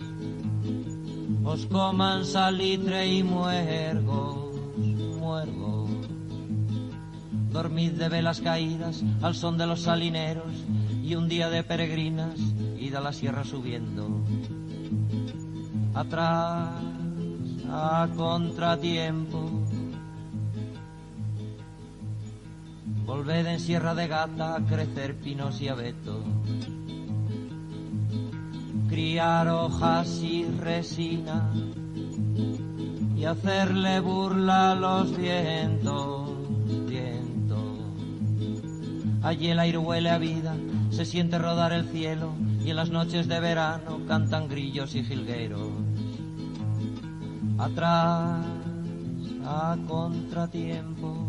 os coman salitre y muergos, muergos. Dormid de velas caídas al son de los salineros y un día de peregrinas, id a la sierra subiendo. Atrás, a contratiempo. Volved en Sierra de Gata a crecer pinos y abetos, criar hojas y resina y hacerle burla a los vientos, vientos. Allí el aire huele a vida, se siente rodar el cielo y en las noches de verano cantan grillos y jilgueros. Atrás, a contratiempo.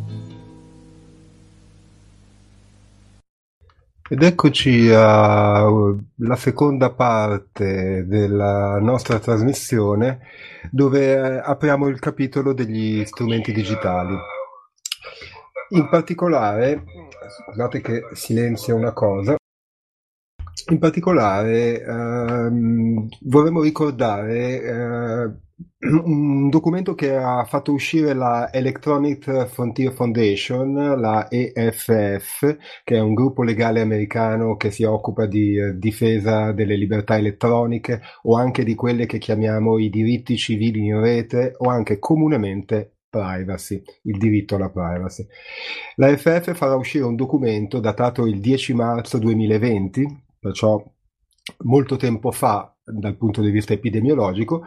Ed eccoci alla seconda parte della nostra trasmissione, dove apriamo il capitolo degli strumenti digitali. In particolare, scusate che silenzio una cosa, in particolare vorremmo ricordare un documento che ha fatto uscire la Electronic Frontier Foundation, la EFF, che è un gruppo legale americano che si occupa di difesa delle libertà elettroniche o anche di quelle che chiamiamo i diritti civili in rete o anche comunemente privacy, il diritto alla privacy. La EFF farà uscire un documento datato il 10 marzo 2020, perciò molto tempo fa dal punto di vista epidemiologico,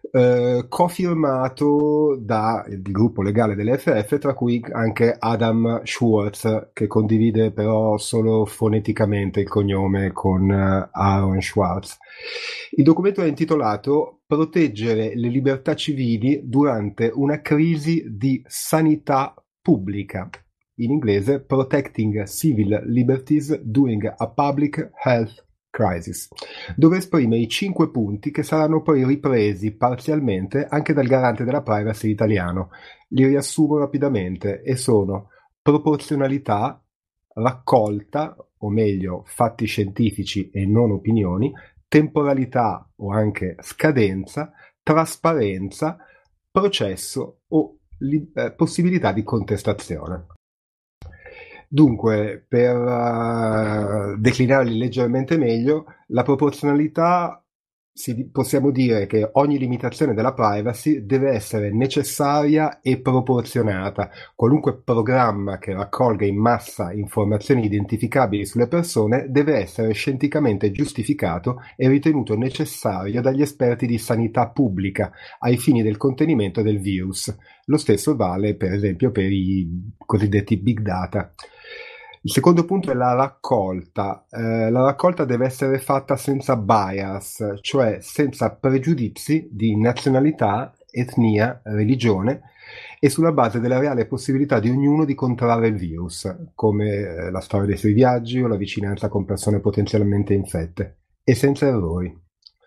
cofirmato dal gruppo legale dell'EFF, tra cui anche Adam Schwartz, che condivide però solo foneticamente il cognome con Aaron Schwartz. Il documento è intitolato Proteggere le libertà civili durante una crisi di sanità pubblica. In inglese, Protecting Civil Liberties During a Public Health Crisis, dove esprime i 5 punti che saranno poi ripresi parzialmente anche dal garante della privacy italiano. Li riassumo rapidamente e sono proporzionalità, raccolta, o meglio fatti scientifici e non opinioni, temporalità o anche scadenza, trasparenza, processo o possibilità di contestazione. Dunque, per declinarli leggermente meglio, la proporzionalità possiamo dire che ogni limitazione della privacy deve essere necessaria e proporzionata. Qualunque programma che raccolga in massa informazioni identificabili sulle persone deve essere scientificamente giustificato e ritenuto necessario dagli esperti di sanità pubblica ai fini del contenimento del virus. Lo stesso vale, per esempio, per i cosiddetti big data. Il secondo punto è la raccolta. La raccolta deve essere fatta senza bias, cioè senza pregiudizi di nazionalità, etnia, religione e sulla base della reale possibilità di ognuno di contrarre il virus, come la storia dei suoi viaggi o la vicinanza con persone potenzialmente infette, e senza errori.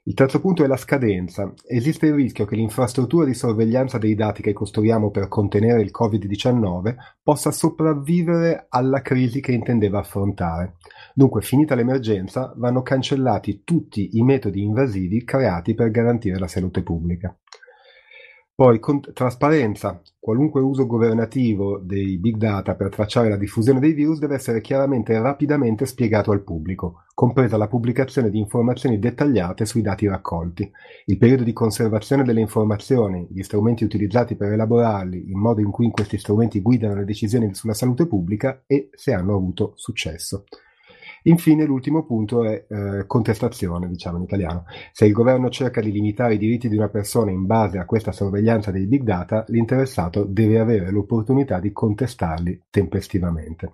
Il terzo punto è la scadenza. Esiste il rischio che l'infrastruttura di sorveglianza dei dati che costruiamo per contenere il Covid-19 possa sopravvivere alla crisi che intendeva affrontare. Dunque, finita l'emergenza, vanno cancellati tutti i metodi invasivi creati per garantire la salute pubblica. Poi, trasparenza. Qualunque uso governativo dei big data per tracciare la diffusione dei virus deve essere chiaramente e rapidamente spiegato al pubblico, compresa la pubblicazione di informazioni dettagliate sui dati raccolti, il periodo di conservazione delle informazioni, gli strumenti utilizzati per elaborarli, il modo in cui questi strumenti guidano le decisioni sulla salute pubblica e se hanno avuto successo. Infine, l'ultimo punto è contestazione, diciamo in italiano. Se il governo cerca di limitare i diritti di una persona in base a questa sorveglianza dei big data, l'interessato deve avere l'opportunità di contestarli tempestivamente.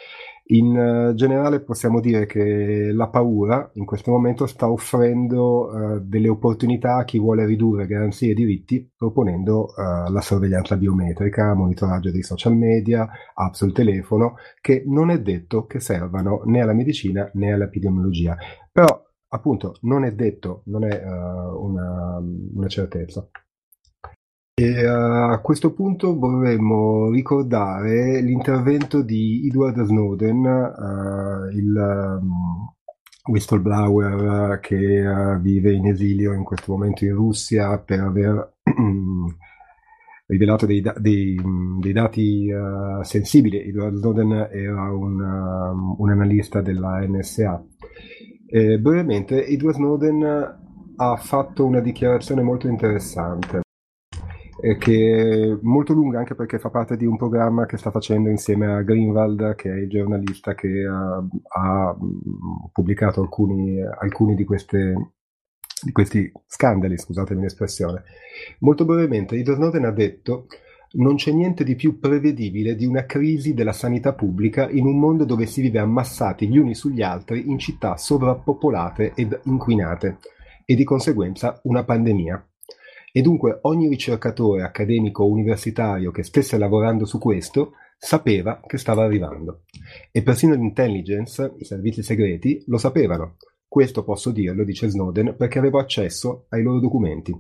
In generale possiamo dire che la paura in questo momento sta offrendo delle opportunità a chi vuole ridurre garanzie e diritti proponendo la sorveglianza biometrica, monitoraggio dei social media, app sul telefono, che non è detto che servano né alla medicina né all'epidemiologia. Però appunto non è detto, non è una certezza. E a questo punto vorremmo ricordare l'intervento di Edward Snowden, il whistleblower che vive in esilio in questo momento in Russia per aver rivelato dei dati sensibili. Edward Snowden era un analista della NSA. Brevemente, Edward Snowden ha fatto una dichiarazione molto interessante, che è molto lunga anche perché fa parte di un programma che sta facendo insieme a Greenwald, che è il giornalista che ha pubblicato alcuni di questi scandali, scusatemi l'espressione. Molto brevemente, Edward Snowden ha detto: non c'è niente di più prevedibile di una crisi della sanità pubblica in un mondo dove si vive ammassati gli uni sugli altri in città sovrappopolate ed inquinate, e di conseguenza una pandemia. E dunque ogni ricercatore accademico o universitario che stesse lavorando su questo sapeva che stava arrivando. E persino l'intelligence, i servizi segreti, lo sapevano. Questo posso dirlo, dice Snowden, perché avevo accesso ai loro documenti.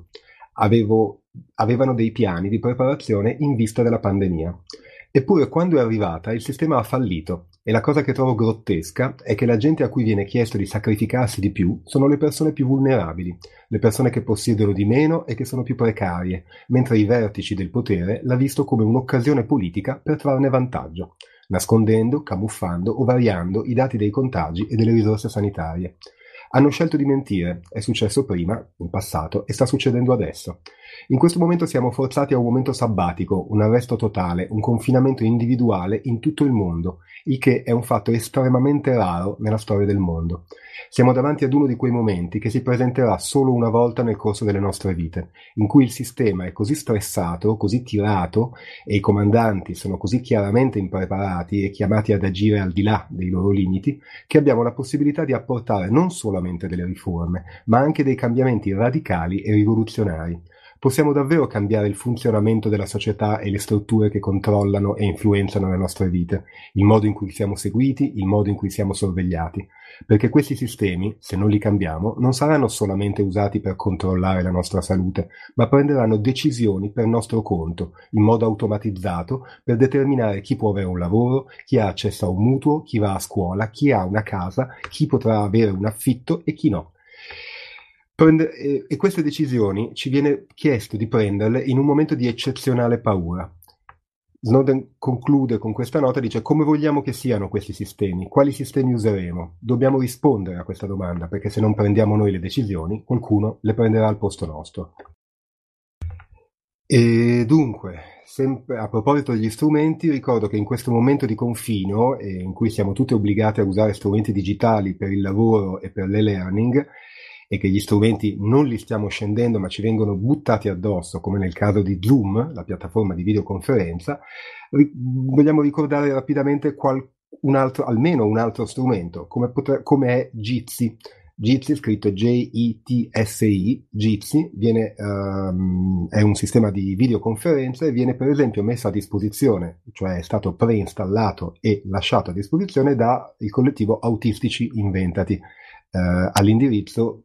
Avevano dei piani di preparazione in vista della pandemia. Eppure quando è arrivata il sistema ha fallito, e la cosa che trovo grottesca è che la gente a cui viene chiesto di sacrificarsi di più sono le persone più vulnerabili, le persone che possiedono di meno e che sono più precarie, mentre i vertici del potere l'ha visto come un'occasione politica per trarne vantaggio, nascondendo, camuffando o variando i dati dei contagi e delle risorse sanitarie. Hanno scelto di mentire, è successo prima, in passato, e sta succedendo adesso. In questo momento siamo forzati a un momento sabbatico, un arresto totale, un confinamento individuale in tutto il mondo, il che è un fatto estremamente raro nella storia del mondo. Siamo davanti ad uno di quei momenti che si presenterà solo una volta nel corso delle nostre vite, in cui il sistema è così stressato, così tirato, e i comandanti sono così chiaramente impreparati e chiamati ad agire al di là dei loro limiti, che abbiamo la possibilità di apportare non solamente delle riforme, ma anche dei cambiamenti radicali e rivoluzionari. Possiamo davvero cambiare il funzionamento della società e le strutture che controllano e influenzano le nostre vite, il modo in cui siamo seguiti, il modo in cui siamo sorvegliati, perché questi sistemi, se non li cambiamo, non saranno solamente usati per controllare la nostra salute, ma prenderanno decisioni per nostro conto, in modo automatizzato, per determinare chi può avere un lavoro, chi ha accesso a un mutuo, chi va a scuola, chi ha una casa, chi potrà avere un affitto e chi no. E queste decisioni ci viene chiesto di prenderle in un momento di eccezionale paura. Snowden conclude con questa nota e dice: come vogliamo che siano questi sistemi? Quali sistemi useremo? Dobbiamo rispondere a questa domanda, perché se non prendiamo noi le decisioni, qualcuno le prenderà al posto nostro. E dunque, sempre a proposito degli strumenti, ricordo che in questo momento di confino, in cui siamo tutti obbligati a usare strumenti digitali per il lavoro e per l'e-learning, e che gli strumenti non li stiamo scendendo ma ci vengono buttati addosso, come nel caso di Zoom, la piattaforma di videoconferenza, vogliamo ricordare rapidamente almeno un altro strumento, come è Jitsi. Jitsi, scritto Jitsi, Jitsi è un sistema di videoconferenza e viene per esempio messo a disposizione, cioè è stato preinstallato e lasciato a disposizione dal collettivo Autistici Inventati. all'indirizzo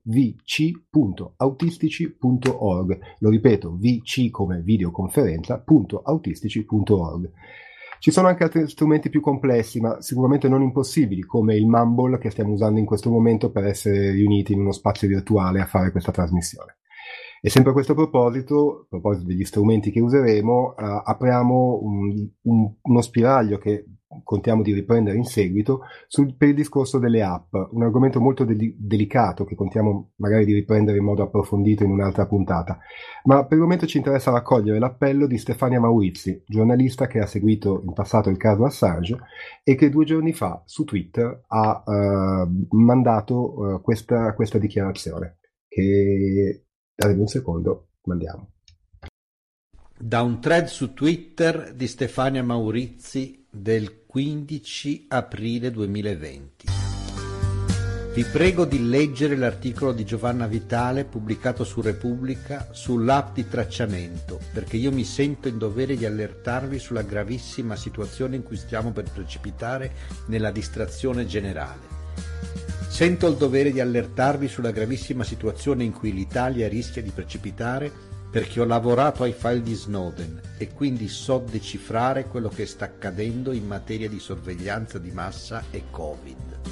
vc.autistici.org. Lo ripeto, vc come videoconferenza.autistici.org. Ci sono anche altri strumenti più complessi, ma sicuramente non impossibili, come il Mumble che stiamo usando in questo momento per essere riuniti in uno spazio virtuale a fare questa trasmissione. E sempre a questo proposito, a proposito degli strumenti che useremo, apriamo uno spiraglio che contiamo di riprendere in seguito per il discorso delle app, un argomento molto delicato che contiamo magari di riprendere in modo approfondito in un'altra puntata, ma per il momento ci interessa raccogliere l'appello di Stefania Maurizi, giornalista che ha seguito in passato il caso Assange e che 2 giorni fa su Twitter ha mandato questa dichiarazione che, datemi un secondo, mandiamo. Da un thread su Twitter di Stefania Maurizi del 15 aprile 2020. Vi prego di leggere l'articolo di Giovanna Vitale pubblicato su Repubblica sull'app di tracciamento, perché io mi sento in dovere di allertarvi sulla gravissima situazione in cui stiamo per precipitare nella distrazione generale. Sento il dovere di allertarvi sulla gravissima situazione in cui l'Italia rischia di precipitare perché ho lavorato ai file di Snowden e quindi so decifrare quello che sta accadendo in materia di sorveglianza di massa e Covid.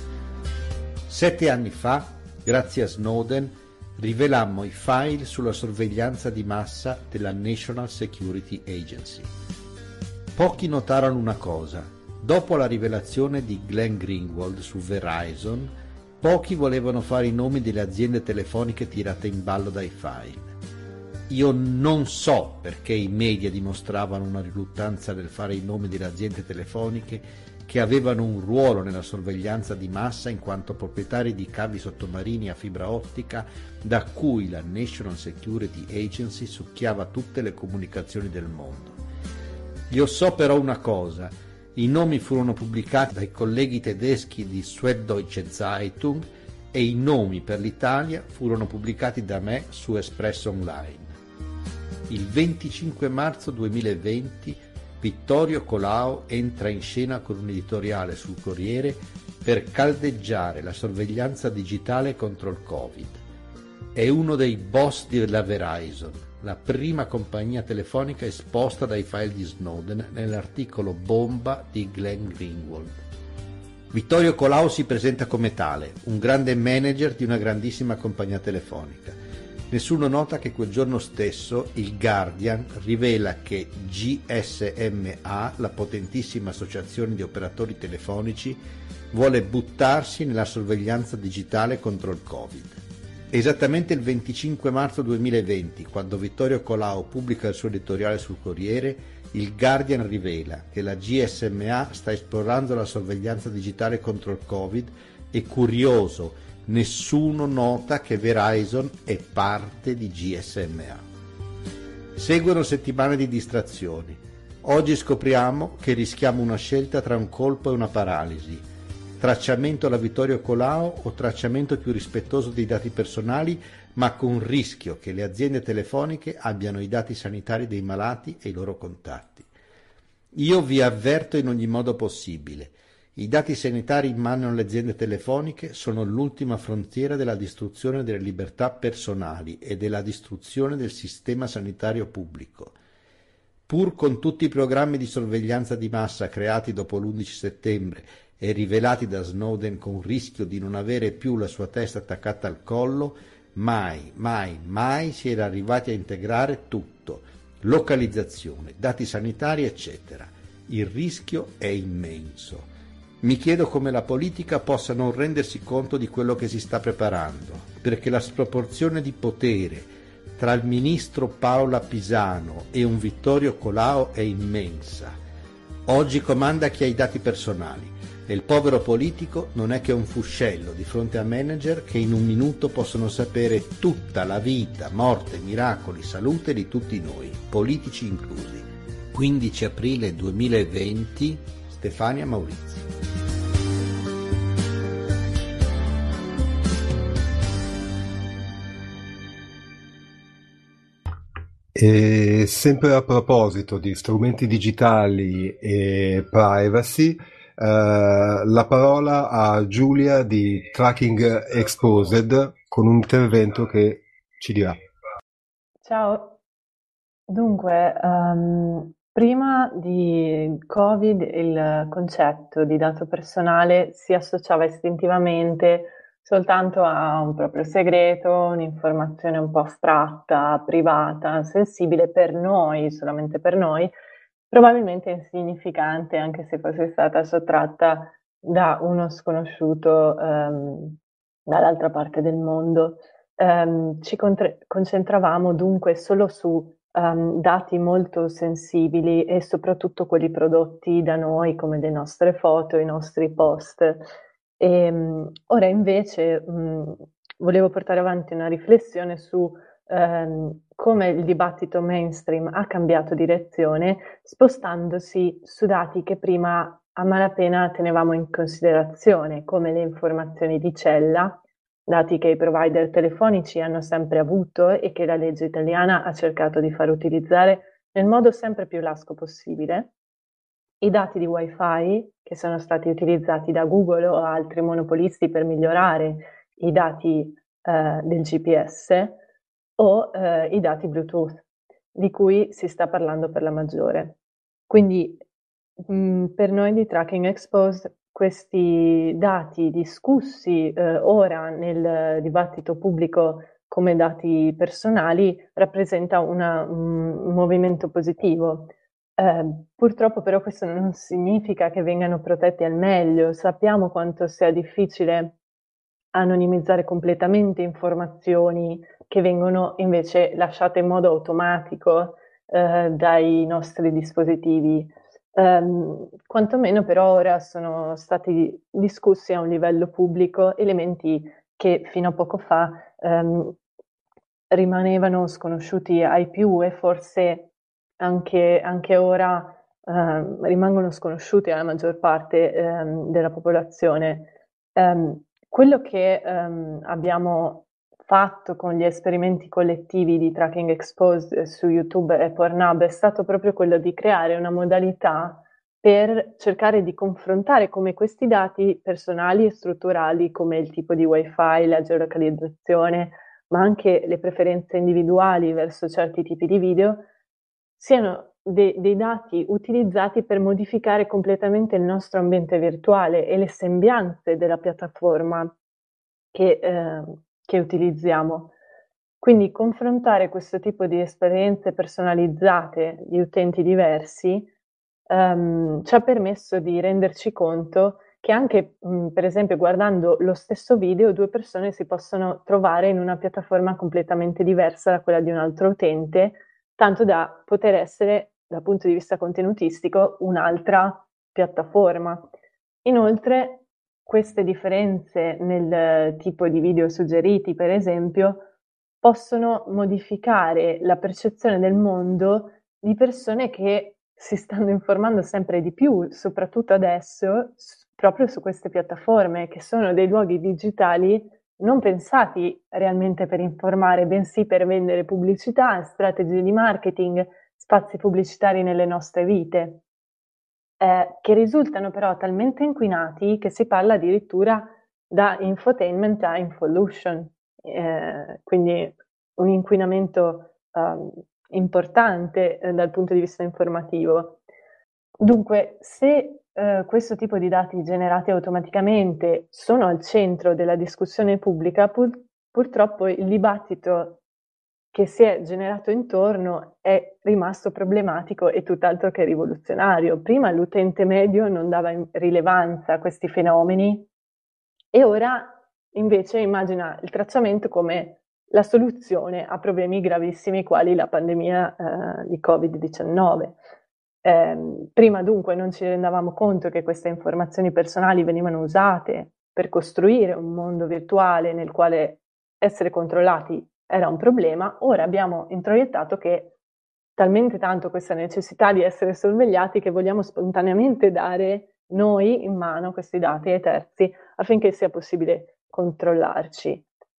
7 anni fa, grazie a Snowden, rivelammo i file sulla sorveglianza di massa della National Security Agency. Pochi notarono una cosa: dopo la rivelazione di Glenn Greenwald su Verizon, pochi volevano fare i nomi delle aziende telefoniche tirate in ballo dai file. Io non so perché i media dimostravano una riluttanza nel fare i nomi delle aziende telefoniche che avevano un ruolo nella sorveglianza di massa in quanto proprietari di cavi sottomarini a fibra ottica da cui la National Security Agency succhiava tutte le comunicazioni del mondo. Io so però una cosa: i nomi furono pubblicati dai colleghi tedeschi di Süddeutsche Zeitung e i nomi per l'Italia furono pubblicati da me su Espresso Online. Il 25 marzo 2020 Vittorio Colao entra in scena con un editoriale sul Corriere per caldeggiare la sorveglianza digitale contro il Covid. È uno dei boss della Verizon, la prima compagnia telefonica esposta dai file di Snowden nell'articolo bomba di Glenn Greenwald. Vittorio Colao si presenta come tale, un grande manager di una grandissima compagnia telefonica. Nessuno nota che quel giorno stesso il Guardian rivela che GSMA, la potentissima associazione di operatori telefonici, vuole buttarsi nella sorveglianza digitale contro il Covid. Esattamente il 25 marzo 2020, quando Vittorio Colao pubblica il suo editoriale sul Corriere, il Guardian rivela che la GSMA sta esplorando la sorveglianza digitale contro il Covid e, curioso, nessuno nota che Verizon è parte di GSMA. Seguono settimane di distrazioni. Oggi scopriamo che rischiamo una scelta tra un colpo e una paralisi. Tracciamento alla Vittorio Colao o tracciamento più rispettoso dei dati personali, ma con rischio che le aziende telefoniche abbiano i dati sanitari dei malati e i loro contatti. Io vi avverto in ogni modo possibile: i dati sanitari in mano alle aziende telefoniche sono l'ultima frontiera della distruzione delle libertà personali e della distruzione del sistema sanitario pubblico. Pur con tutti i programmi di sorveglianza di massa creati dopo l'11 settembre e rivelati da Snowden con rischio di non avere più la sua testa attaccata al collo, mai si era arrivati a integrare tutto: localizzazione, dati sanitari, eccetera. Il rischio è immenso. Mi chiedo come la politica possa non rendersi conto di quello che si sta preparando, perché la sproporzione di potere tra il ministro Paola Pisano e un Vittorio Colao è immensa. Oggi comanda chi ha i dati personali e il povero politico non è che un fuscello di fronte a manager che in un minuto possono sapere tutta la vita, morte, miracoli, salute di tutti noi, politici inclusi. 15 aprile 2020, Stefania Maurizi. E sempre a proposito di strumenti digitali e privacy, la parola a Giulia di Tracking Exposed con un intervento che ci dirà. Ciao, dunque, prima di Covid il concetto di dato personale si associava istintivamente soltanto a un proprio segreto, un'informazione un po' astratta, privata, sensibile per noi, solamente per noi, probabilmente insignificante anche se fosse stata sottratta da uno sconosciuto dall'altra parte del mondo. Ci concentravamo dunque solo su dati molto sensibili e soprattutto quelli prodotti da noi, come le nostre foto, i nostri post. Ora invece volevo portare avanti una riflessione su come il dibattito mainstream ha cambiato direzione, spostandosi su dati che prima a malapena tenevamo in considerazione, come le informazioni di cella, dati che i provider telefonici hanno sempre avuto e che la legge italiana ha cercato di far utilizzare nel modo sempre più lasco possibile, i dati di Wi-Fi che sono stati utilizzati da Google o altri monopolisti per migliorare i dati del GPS o i dati Bluetooth, di cui si sta parlando per la maggiore. Quindi per noi di Tracking Exposed questi dati discussi ora nel dibattito pubblico come dati personali rappresenta un movimento positivo. Purtroppo però questo non significa che vengano protetti al meglio. Sappiamo quanto sia difficile anonimizzare completamente informazioni che vengono invece lasciate in modo automatico dai nostri dispositivi. Quantomeno però ora sono stati discussi a un livello pubblico elementi che fino a poco fa rimanevano sconosciuti ai più e forse anche ora rimangono sconosciuti alla maggior parte della popolazione. Quello che abbiamo fatto con gli esperimenti collettivi di Tracking Exposed su YouTube e Pornhub è stato proprio quello di creare una modalità per cercare di confrontare come questi dati personali e strutturali, come il tipo di Wi-Fi, la geolocalizzazione, ma anche le preferenze individuali verso certi tipi di video, siano dei dati utilizzati per modificare completamente il nostro ambiente virtuale e le sembianze della piattaforma che utilizziamo. Quindi confrontare questo tipo di esperienze personalizzate di utenti diversi ci ha permesso di renderci conto che anche, per esempio, guardando lo stesso video, due persone si possono trovare in una piattaforma completamente diversa da quella di un altro utente, tanto da poter essere, dal punto di vista contenutistico, un'altra piattaforma. Inoltre, queste differenze nel tipo di video suggeriti, per esempio, possono modificare la percezione del mondo di persone che si stanno informando sempre di più, soprattutto adesso, proprio su queste piattaforme, che sono dei luoghi digitali non pensati realmente per informare, bensì per vendere pubblicità, strategie di marketing, spazi pubblicitari nelle nostre vite, che risultano però talmente inquinati che si parla addirittura da infotainment a infolution, quindi un inquinamento importante dal punto di vista informativo. Dunque, se questo tipo di dati generati automaticamente sono al centro della discussione pubblica, purtroppo il dibattito che si è generato intorno è rimasto problematico e tutt'altro che rivoluzionario. Prima l'utente medio non dava rilevanza a questi fenomeni e ora invece immagina il tracciamento come la soluzione a problemi gravissimi quali la pandemia di Covid-19. Prima dunque non ci rendavamo conto che queste informazioni personali venivano usate per costruire un mondo virtuale nel quale essere controllati era un problema. Ora abbiamo introiettato che talmente tanto questa necessità di essere sorvegliati che vogliamo spontaneamente dare noi in mano questi dati ai terzi affinché sia possibile controllarci.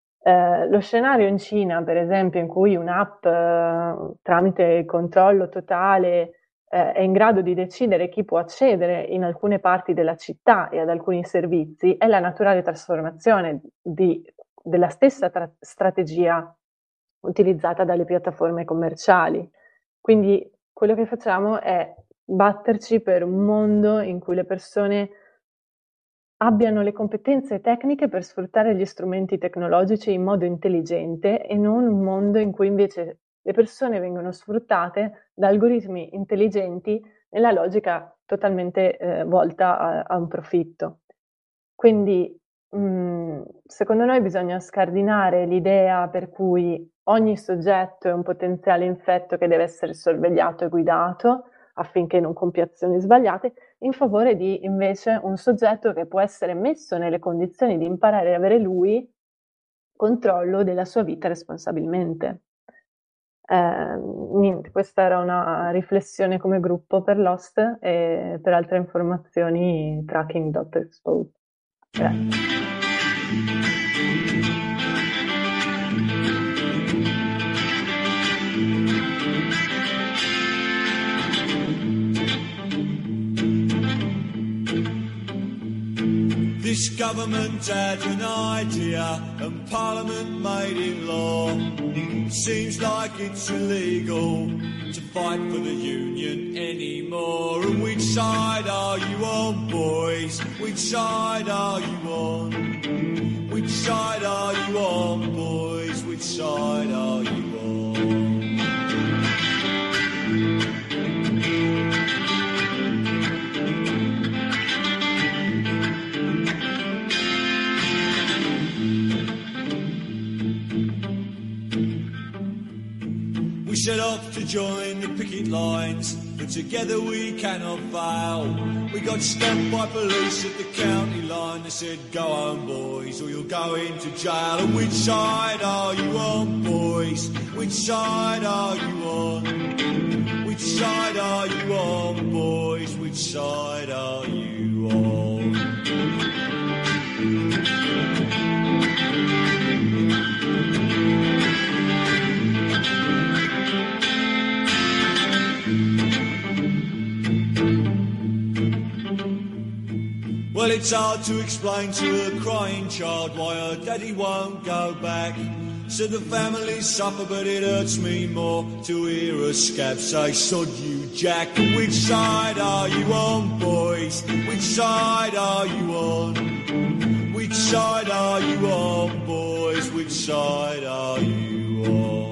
Lo scenario in Cina, per esempio, in cui un'app tramite il controllo totale è in grado di decidere chi può accedere in alcune parti della città e ad alcuni servizi, è la naturale trasformazione della stessa strategia utilizzata dalle piattaforme commerciali. Quindi quello che facciamo è batterci per un mondo in cui le persone abbiano le competenze tecniche per sfruttare gli strumenti tecnologici in modo intelligente, e non un mondo in cui invece le persone vengono sfruttate da algoritmi intelligenti nella logica totalmente volta a un profitto. Quindi secondo noi bisogna scardinare l'idea per cui ogni soggetto è un potenziale infetto che deve essere sorvegliato e guidato affinché non compia azioni sbagliate, in favore di invece un soggetto che può essere messo nelle condizioni di imparare ad avere lui controllo della sua vita responsabilmente. Niente, questa era una riflessione come gruppo per Lost, e per altre informazioni tracking.exposed. Grazie. This government had an idea and Parliament made it law. Seems like it's illegal to fight for the union anymore. And which side are you on, boys? Which side are you on? Which side are you on, boys? Which side are you on? We set off to join the picket lines, but together we cannot fail. We got stopped by police at the county line. They said, go home, boys, or you'll go into jail. And which side are you on, boys? Which side are you on? Which side are you on, boys? Which side are you on? Well, it's hard to explain to a crying child why her daddy won't go back. Said the family suffer, but it hurts me more to hear a scab say, sod you, Jack. And which side are you on, boys? Which side are you on? Which side are you on, boys? Which side are you on?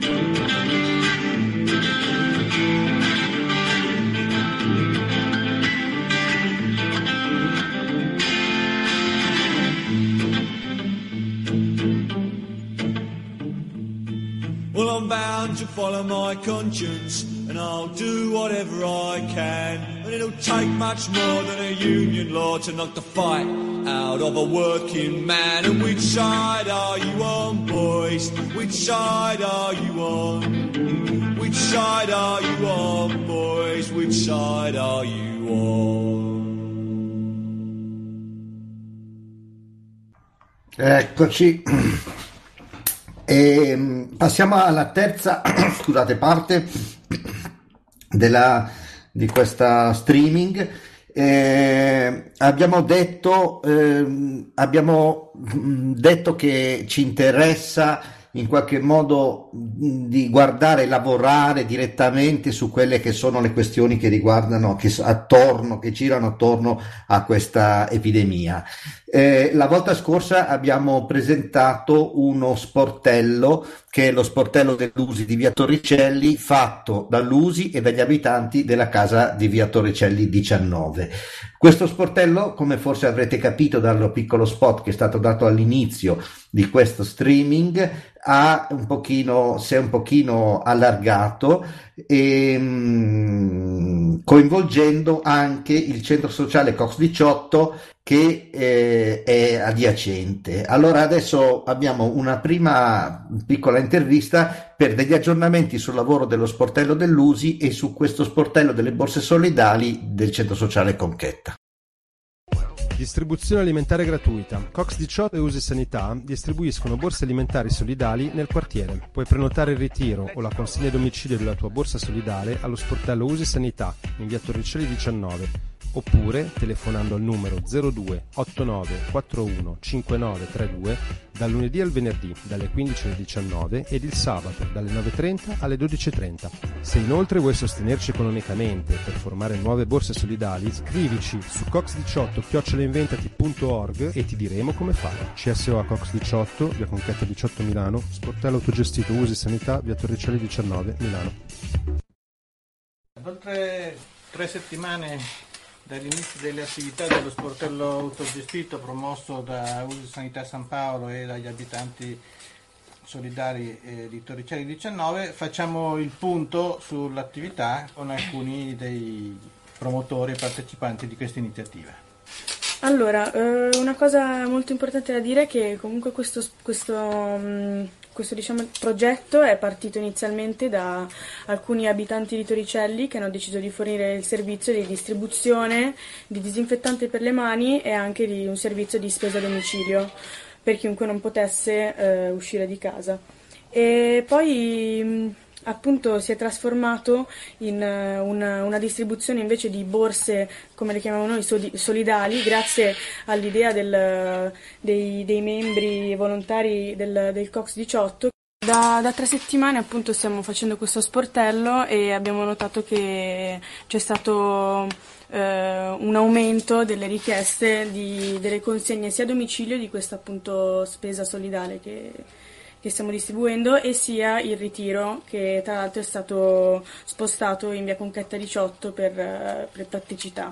Well, I'm bound to follow my conscience, and I'll do whatever I can. And it'll take much more than a union law to knock the fight out of a working man. And which side are you on, boys? Which side are you on? Which side are you on, boys? Which side are you on? Eccoci. E passiamo alla terza scusate, parte di questa streaming. Abbiamo detto che ci interessa in qualche modo di guardare e lavorare direttamente su quelle che sono le questioni che riguardano, che girano attorno a questa epidemia. La volta scorsa abbiamo presentato uno sportello, che è lo sportello dell'Usi di Via Torricelli, fatto dall'Usi e dagli abitanti della casa di Via Torricelli 19. Questo sportello, come forse avrete capito dal piccolo spot che è stato dato all'inizio di questo streaming, si è un pochino allargato, e coinvolgendo anche il centro sociale Cox 18 che è adiacente. Allora adesso abbiamo una prima piccola intervista per degli aggiornamenti sul lavoro dello sportello dell'Usi e su questo sportello delle borse solidali del centro sociale Conchetta. Distribuzione alimentare gratuita. Cox 18 e Usi Sanità distribuiscono borse alimentari solidali nel quartiere. Puoi prenotare il ritiro o la consegna a domicilio della tua borsa solidale allo sportello Usi Sanità in via Torricelli 19 oppure telefonando al numero 02 89 41 5932 dal lunedì al venerdì dalle 15 alle 19 ed il sabato dalle 9.30 alle 12.30. Se inoltre vuoi sostenerci economicamente per formare nuove borse solidali, scrivici su cox18@inventati.org e ti diremo come fare. CSO a Cox 18, via Conquetta 18 Milano, sportello autogestito Usi Sanità, via Torricelli 19 Milano. Oltre 3 settimane dall'inizio delle attività dello sportello autogestito promosso da Usi Sanità San Paolo e dagli abitanti solidari di Torricelli 19, facciamo il punto sull'attività con alcuni dei promotori e partecipanti di questa iniziativa. Allora, una cosa molto importante da dire è che comunque questo diciamo, progetto è partito inizialmente da alcuni abitanti di Torricelli che hanno deciso di fornire il servizio di distribuzione di disinfettante per le mani e anche di un servizio di spesa a domicilio per chiunque non potesse uscire di casa. E poi appunto si è trasformato in una distribuzione invece di borse, come le chiamiamo noi, solidali, grazie all'idea dei membri volontari del Cox 18. Da 3 settimane appunto stiamo facendo questo sportello e abbiamo notato che c'è stato un aumento delle richieste delle consegne sia a domicilio di questa appunto spesa solidale che stiamo distribuendo e sia il ritiro che tra l'altro è stato spostato in via Conquetta 18 per praticità.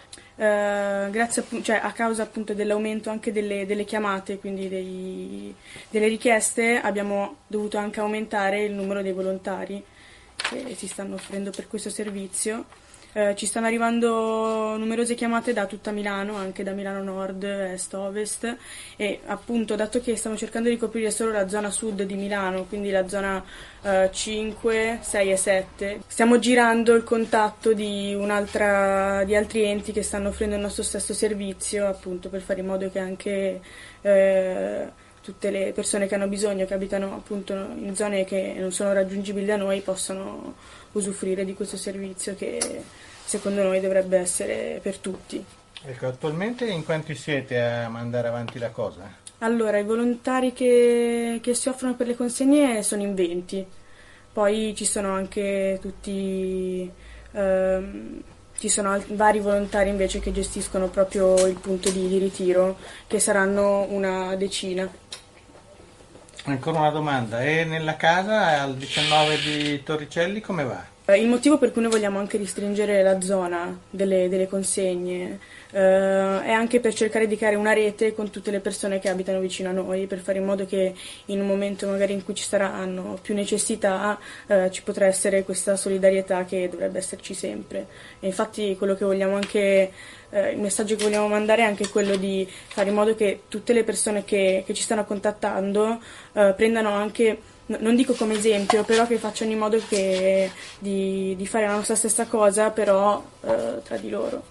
Grazie a causa appunto dell'aumento anche delle chiamate, quindi delle richieste, abbiamo dovuto anche aumentare il numero dei volontari che si stanno offrendo per questo servizio. Ci stanno arrivando numerose chiamate da tutta Milano, anche da Milano Nord, Est, Ovest e appunto dato che stiamo cercando di coprire solo la zona sud di Milano, quindi la zona 5, 6 e 7, stiamo girando il contatto di altri enti che stanno offrendo il nostro stesso servizio appunto per fare in modo che anche tutte le persone che hanno bisogno, che abitano appunto in zone che non sono raggiungibili da noi, possano usufruire di questo servizio che secondo noi dovrebbe essere per tutti. Ecco, attualmente in quanti siete a mandare avanti la cosa? Allora, i volontari che si offrono per le consegne sono in 20, poi ci sono anche ci sono vari volontari invece che gestiscono proprio il punto di ritiro, che saranno una decina. Ancora una domanda, e nella casa al 19 di Torricelli come va? Il motivo per cui noi vogliamo anche restringere la zona delle consegne è anche per cercare di creare una rete con tutte le persone che abitano vicino a noi, per fare in modo che in un momento magari in cui ci saranno più necessità ci potrà essere questa solidarietà che dovrebbe esserci sempre. E infatti quello che vogliamo anche il messaggio che vogliamo mandare è anche quello di fare in modo che tutte le persone che ci stanno contattando prendano anche, non dico come esempio, però che facciano in modo di fare la nostra stessa cosa, però tra di loro.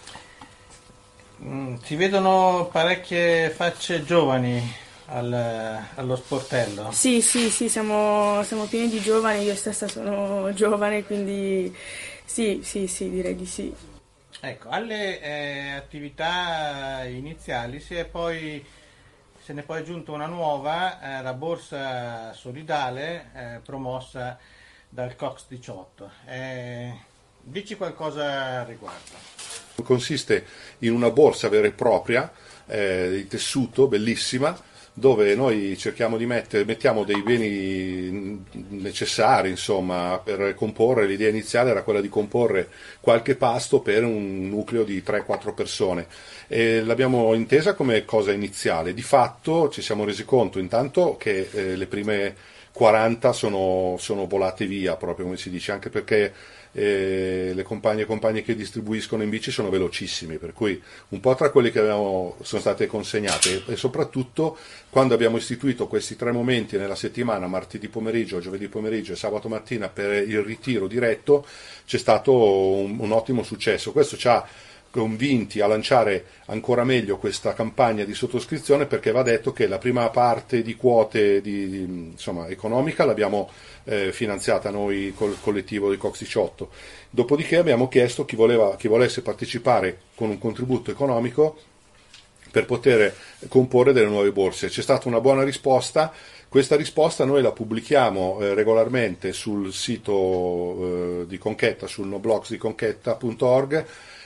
Si vedono parecchie facce giovani allo sportello? Sì, siamo pieni di giovani, io stessa sono giovane, quindi sì, direi di sì. Ecco, alle attività iniziali se ne è poi aggiunta una nuova, la borsa solidale promossa dal Cox 18. Dici qualcosa al riguardo. Consiste in una borsa vera e propria di tessuto, bellissima, dove noi cerchiamo di mettiamo dei beni necessari, insomma, per comporre. L'idea iniziale era quella di comporre qualche pasto per un nucleo di 3-4 persone e l'abbiamo intesa come cosa iniziale. Di fatto ci siamo resi conto intanto che le prime 40 sono volate via, proprio come si dice, anche perché le compagne e compagni che distribuiscono in bici sono velocissimi, per cui un po' tra quelli che sono state consegnate e soprattutto quando abbiamo istituito questi 3 momenti nella settimana, martedì pomeriggio, giovedì pomeriggio e sabato mattina per il ritiro diretto, c'è stato un ottimo successo. Questo ci ha convinti a lanciare ancora meglio questa campagna di sottoscrizione, perché va detto che la prima parte di quote insomma, economica l'abbiamo finanziata noi col collettivo di Cox 18. Dopodiché abbiamo chiesto chi volesse partecipare con un contributo economico per poter comporre delle nuove borse. C'è stata una buona risposta. Questa risposta noi la pubblichiamo regolarmente sul sito di Conchetta, sul noblogs di conchetta.org,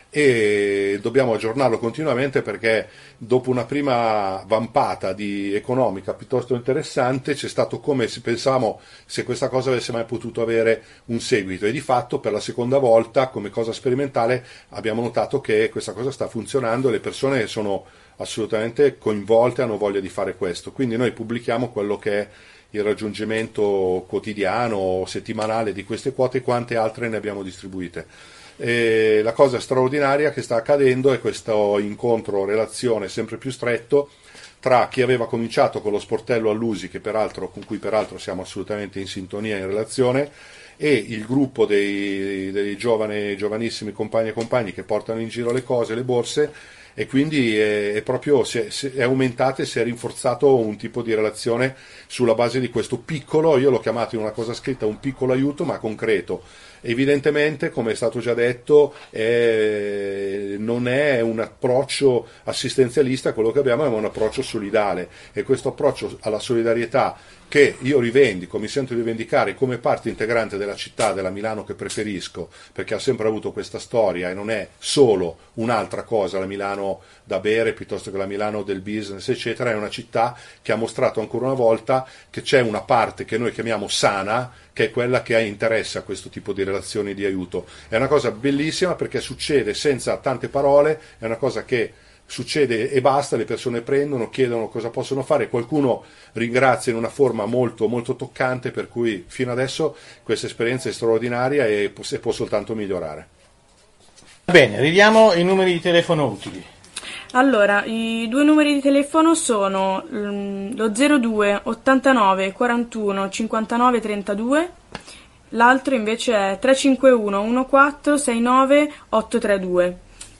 e dobbiamo aggiornarlo continuamente, perché dopo una prima vampata economica piuttosto interessante c'è stato, come si pensavamo, se questa cosa avesse mai potuto avere un seguito, e di fatto per la seconda volta come cosa sperimentale abbiamo notato che questa cosa sta funzionando e le persone sono assolutamente coinvolte, hanno voglia di fare questo. Quindi noi pubblichiamo quello che è il raggiungimento quotidiano o settimanale di queste quote e quante altre ne abbiamo distribuite. E la cosa straordinaria che sta accadendo è questo incontro, relazione sempre più stretto tra chi aveva cominciato con lo sportello all'USI, con cui peraltro siamo assolutamente in sintonia, in relazione, e il gruppo dei giovanissimi compagni e compagni che portano in giro le cose, le borse, e quindi è aumentata e si è rinforzato un tipo di relazione sulla base di questo piccolo, io l'ho chiamato in una cosa scritta un piccolo aiuto ma concreto. Evidentemente, come è stato già detto, non è un approccio assistenzialista quello che abbiamo, è un approccio solidale, e questo approccio alla solidarietà, che io rivendico, mi sento di rivendicare come parte integrante della città, della Milano che preferisco, perché ha sempre avuto questa storia e non è solo un'altra cosa, la Milano da bere piuttosto che la Milano del business eccetera, è una città che ha mostrato ancora una volta che c'è una parte che noi chiamiamo sana, che è quella che ha interesse a questo tipo di relazioni di aiuto. È una cosa bellissima perché succede senza tante parole, è una cosa che succede e basta, le persone prendono, chiedono cosa possono fare, qualcuno ringrazia in una forma molto molto toccante, per cui fino adesso questa esperienza è straordinaria e può soltanto migliorare. Bene, ridiamo i numeri di telefono utili. Allora, i due numeri di telefono sono lo 02 89 41 59 32, l'altro invece è 351 14 69 832.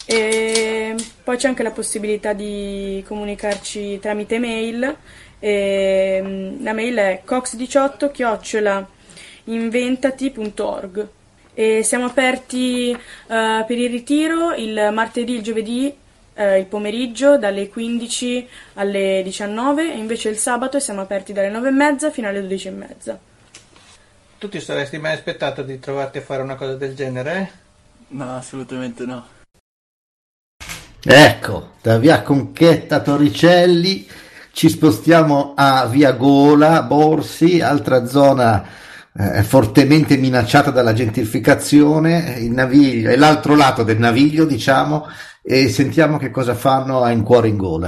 E poi c'è anche la possibilità di comunicarci tramite mail. La mail è cox18@inventati.org, e siamo aperti per il ritiro il martedì, il giovedì, il pomeriggio dalle 15 alle 19, e invece il sabato siamo aperti dalle 9:30 fino alle 12:30. Tu ti saresti mai aspettato di trovarti a fare una cosa del genere? No, assolutamente no. Ecco, da via Conchetta Torricelli ci spostiamo a via Gola Borsi, altra zona fortemente minacciata dalla gentrificazione, il Naviglio è l'altro lato del Naviglio, diciamo, e sentiamo che cosa fanno a In Cuore in Gola.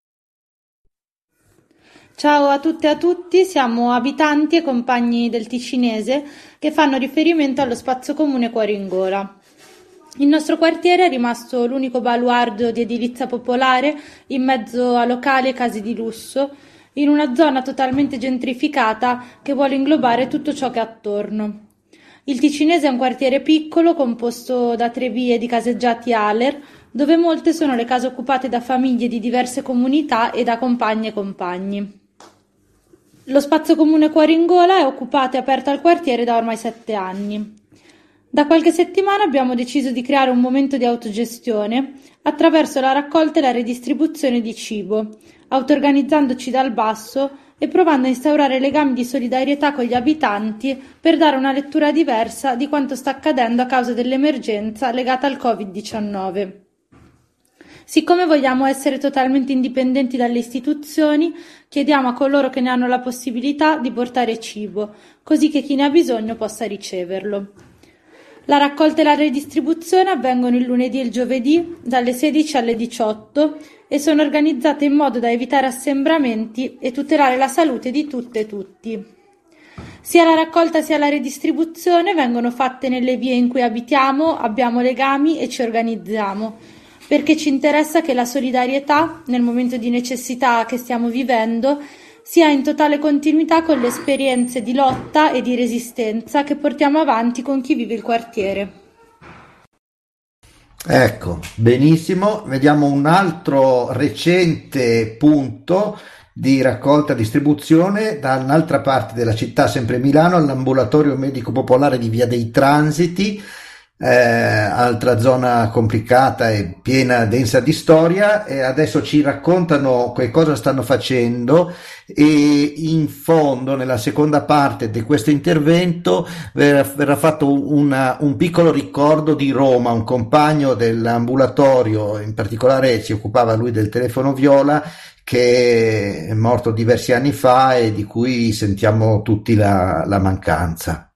Ciao a tutte e a tutti, siamo abitanti e compagni del Ticinese che fanno riferimento allo spazio comune Cuore in Gola. Il nostro quartiere è rimasto l'unico baluardo di edilizia popolare in mezzo a locali e case di lusso, in una zona totalmente gentrificata che vuole inglobare tutto ciò che è attorno. Il Ticinese è un quartiere piccolo composto da 3 vie di caseggiati Aler, dove molte sono le case occupate da famiglie di diverse comunità e da compagne e compagni. Lo spazio comune Cuore in Gola è occupato e aperto al quartiere da ormai 7 anni. Da qualche settimana abbiamo deciso di creare un momento di autogestione attraverso la raccolta e la redistribuzione di cibo, auto-organizzandoci dal basso e provando a instaurare legami di solidarietà con gli abitanti per dare una lettura diversa di quanto sta accadendo a causa dell'emergenza legata al Covid-19. Siccome vogliamo essere totalmente indipendenti dalle istituzioni, chiediamo a coloro che ne hanno la possibilità di portare cibo, così che chi ne ha bisogno possa riceverlo. La raccolta e la redistribuzione avvengono il lunedì e il giovedì dalle 16 alle 18 e sono organizzate in modo da evitare assembramenti e tutelare la salute di tutte e tutti. Sia la raccolta sia la redistribuzione vengono fatte nelle vie in cui abitiamo, abbiamo legami e ci organizziamo, perché ci interessa che la solidarietà, nel momento di necessità che stiamo vivendo, sia in totale continuità con le esperienze di lotta e di resistenza che portiamo avanti con chi vive il quartiere. Ecco, benissimo. Vediamo un altro recente punto di raccolta e distribuzione da un'altra parte della città, sempre Milano, all'ambulatorio medico popolare di Via dei Transiti, altra zona complicata e piena, densa di storia, e adesso ci raccontano che cosa stanno facendo, e in fondo nella seconda parte di questo intervento verrà fatto un piccolo ricordo di Roma, un compagno dell'ambulatorio, in particolare si occupava lui del telefono viola, che è morto diversi anni fa e di cui sentiamo tutti la mancanza.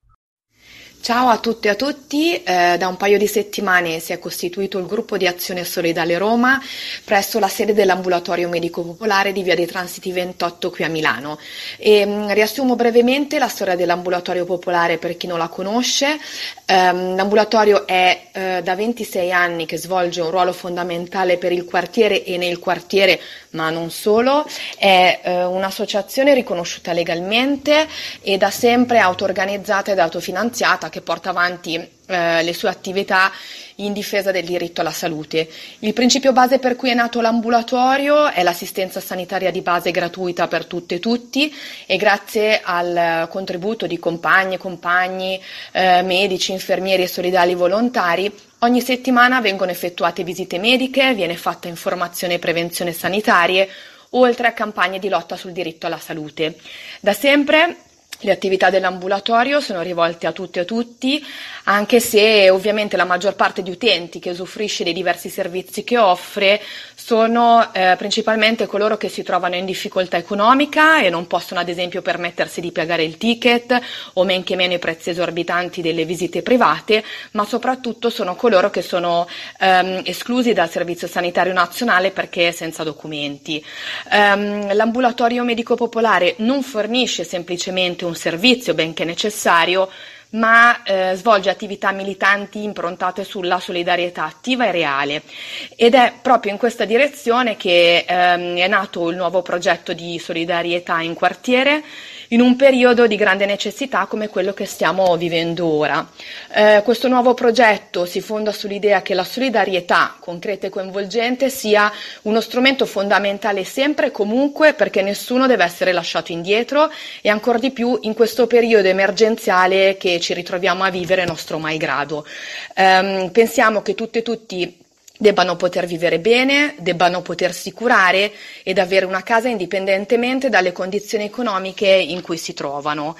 Ciao a tutte e a tutti, da un paio di settimane si è costituito il gruppo di Azione Solidale Roma presso la sede dell'ambulatorio medico popolare di Via dei Transiti 28 qui a Milano. Riassumo brevemente la storia dell'ambulatorio popolare per chi non la conosce. L'ambulatorio è da 26 anni che svolge un ruolo fondamentale per il quartiere e nel quartiere, ma non solo. È un'associazione riconosciuta legalmente e da sempre auto-organizzata ed autofinanziata, che porta avanti le sue attività in difesa del diritto alla salute. Il principio base per cui è nato l'ambulatorio è l'assistenza sanitaria di base gratuita per tutte e tutti, e grazie al contributo di compagne, compagni, medici, infermieri e solidali volontari, ogni settimana vengono effettuate visite mediche, viene fatta informazione e prevenzione sanitarie, oltre a campagne di lotta sul diritto alla salute. Da sempre le attività dell'ambulatorio sono rivolte a tutte e a tutti, anche se ovviamente la maggior parte di utenti che usufruisce dei diversi servizi che offre sono principalmente coloro che si trovano in difficoltà economica e non possono ad esempio permettersi di pagare il ticket o men che meno i prezzi esorbitanti delle visite private, ma soprattutto sono coloro che sono esclusi dal Servizio Sanitario Nazionale perché senza documenti. L'ambulatorio medico popolare non fornisce semplicemente un servizio, benché necessario, ma svolge attività militanti improntate sulla solidarietà attiva e reale, ed è proprio in questa direzione che è nato il nuovo progetto di solidarietà in quartiere, in un periodo di grande necessità come quello che stiamo vivendo ora. Questo nuovo progetto si fonda sull'idea che la solidarietà concreta e coinvolgente sia uno strumento fondamentale sempre e comunque, perché nessuno deve essere lasciato indietro, e ancor di più in questo periodo emergenziale che ci ritroviamo a vivere nostro malgrado. Pensiamo che tutte e tutti debbano poter vivere bene, debbano potersi curare ed avere una casa indipendentemente dalle condizioni economiche in cui si trovano.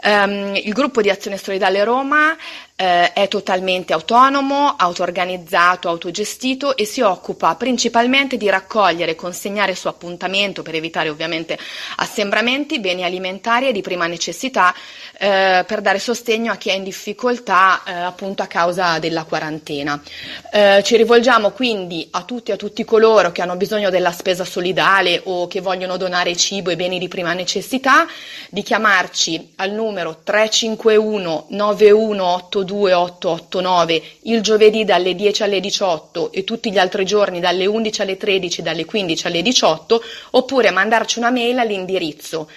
Il gruppo di Azione Solidale Roma è totalmente autonomo, auto-organizzato, autogestito e si occupa principalmente di raccogliere e consegnare su appuntamento, per evitare ovviamente assembramenti, beni alimentari e di prima necessità per dare sostegno a chi è in difficoltà appunto a causa della quarantena. Ci rivolgiamo quindi a tutti e a tutti coloro che hanno bisogno della spesa solidale o che vogliono donare cibo e beni di prima necessità di chiamarci al numero 351 9182 889 il giovedì dalle 10 alle 18 e tutti gli altri giorni dalle 11 alle 13 e dalle 15 alle 18, oppure mandarci una mail all'indirizzo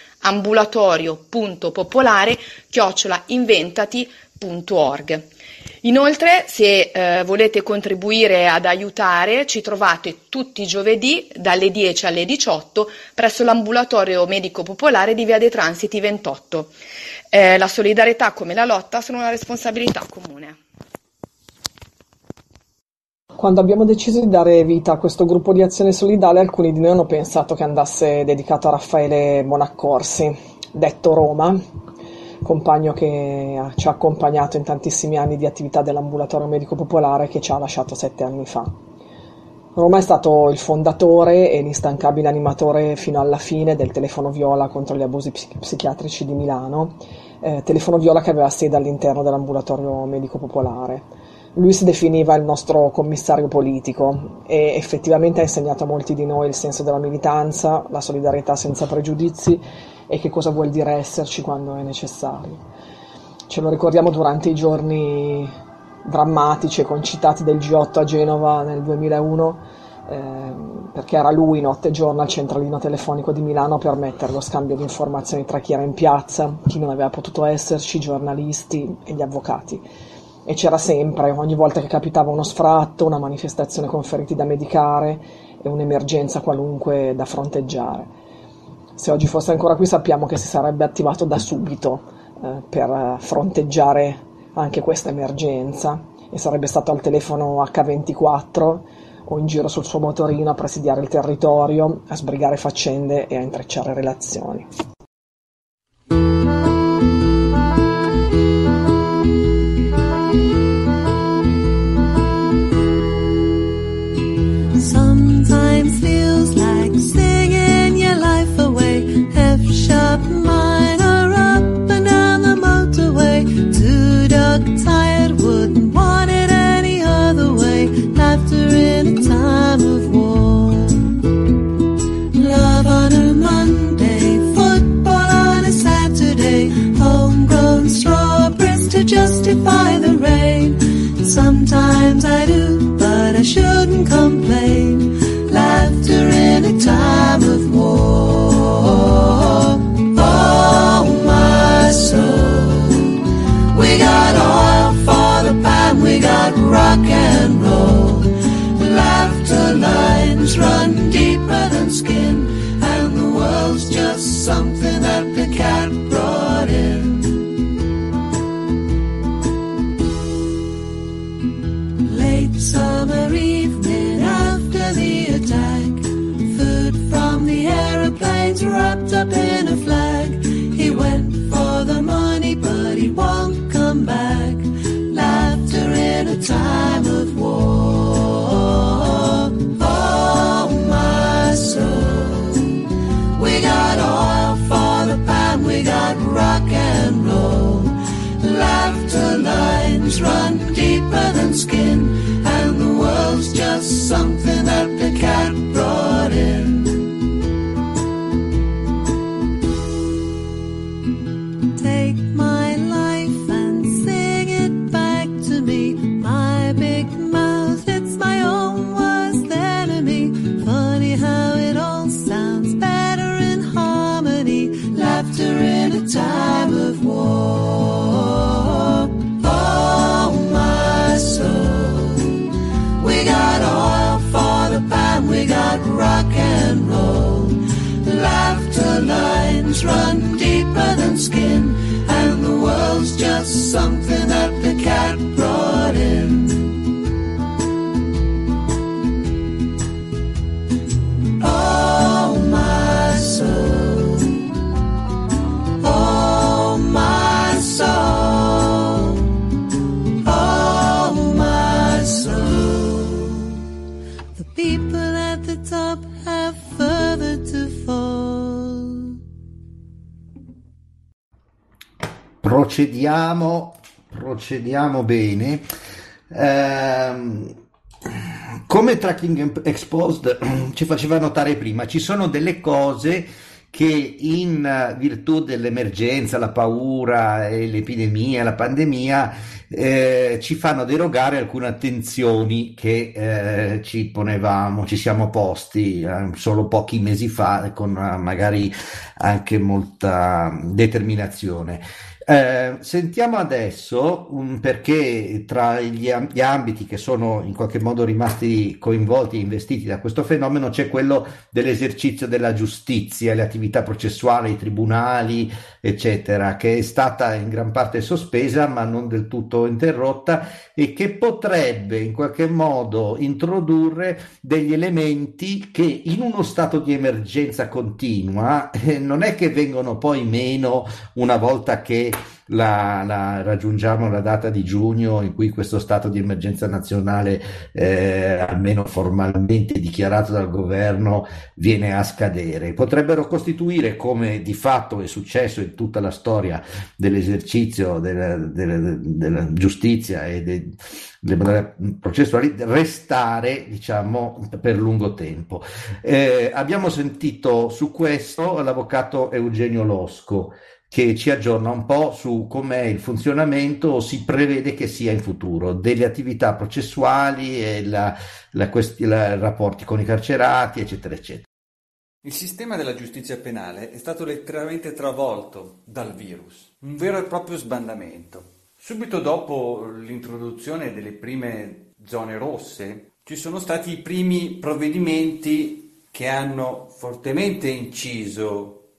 ambulatorio.popolare@inventati.org. Inoltre, se volete contribuire ad aiutare, ci trovate tutti i giovedì dalle 10 alle 18 presso l'ambulatorio medico popolare di Via dei Transiti 28. La solidarietà come la lotta sono una responsabilità comune. Quando abbiamo deciso di dare vita a questo gruppo di Azione Solidale, alcuni di noi hanno pensato che andasse dedicato a Raffaele Bonaccorsi, detto Roma, compagno che ci ha accompagnato in tantissimi anni di attività dell'ambulatorio medico popolare, che ci ha lasciato 7 anni fa. Roma è stato il fondatore e l'instancabile animatore fino alla fine del telefono viola contro gli abusi psichiatrici di Milano, telefono viola che aveva sede all'interno dell'ambulatorio medico popolare. Lui si definiva il nostro commissario politico e effettivamente ha insegnato a molti di noi il senso della militanza, la solidarietà senza pregiudizi e che cosa vuol dire esserci quando è necessario. Ce lo ricordiamo durante i giorni drammatici e concitati del G8 a Genova nel 2001, perché era lui notte e giorno al centralino telefonico di Milano a permettere lo scambio di informazioni tra chi era in piazza, chi non aveva potuto esserci, i giornalisti e gli avvocati. e c'era sempre, ogni volta che capitava uno sfratto, una manifestazione con feriti da medicare e un'emergenza qualunque da fronteggiare. Se oggi fosse ancora qui sappiamo che si sarebbe attivato da subito per fronteggiare anche questa emergenza e sarebbe stato al telefono H24 o in giro sul suo motorino a presidiare il territorio, a sbrigare faccende e a intrecciare relazioni. Sometimes feels like singing your life away. F-sharp minor up and down the motorway. Too dark, tired, wouldn't want it any other way. Laughter in a time of war. Love on a Monday, football on a Saturday. Homegrown strawberries to justify the rain. Sometimes I do, but I shouldn't complain. Laughter in a time of war. Oh, my soul. We got oil for the pan, we got rock and roll. Laughter lines run deeper than skin, and the world's just something that the cat brought in. Late summer evening after the attack, food from the aeroplanes wrapped up in a flag. He went for the money but he won't come back. Laughter in a time of war. Oh, my soul. We got oil for the pan, we got rock and roll. Laughter lines run deeper than skin, and the world's just something that the cat brought in. Take my life and sing it back to me. My big mouth, it's my own worst enemy. Funny how it all sounds better in harmony. Laughter in a time of war. Oh, my soul. We got oil for the pan, we got rock and roll. Laughter lines run deeper than skin, and the world's just something that the cat brought in. Oh, my soul. Oh, my soul. Oh, my soul. The people at the top have further to fall. Procediamo bene. Come Tracking Exposed ci faceva notare prima, ci sono delle cose che in virtù dell'emergenza, la paura, l'epidemia, la pandemia ci fanno derogare alcune attenzioni che ci siamo posti solo pochi mesi fa con magari anche molta determinazione. Sentiamo adesso perché tra gli ambiti che sono in qualche modo rimasti coinvolti e investiti da questo fenomeno c'è quello dell'esercizio della giustizia, le attività processuali, i tribunali, eccetera, che è stata in gran parte sospesa ma non del tutto interrotta e che potrebbe in qualche modo introdurre degli elementi che in uno stato di emergenza continua non è che vengono poi meno una volta che raggiungiamo la data di giugno in cui questo stato di emergenza nazionale almeno formalmente dichiarato dal governo viene a scadere. Potrebbero costituire, come di fatto è successo in tutta la storia dell'esercizio della giustizia e delle modalità processuali, restare diciamo per lungo tempo. Abbiamo sentito su questo l'avvocato Eugenio Losco, che ci aggiorna un po' su com'è il funzionamento o si prevede che sia in futuro delle attività processuali e i rapporti con i carcerati, eccetera, eccetera. Il sistema della giustizia penale è stato letteralmente travolto dal virus, un vero e proprio sbandamento. Subito dopo l'introduzione delle prime zone rosse, ci sono stati i primi provvedimenti che hanno fortemente inciso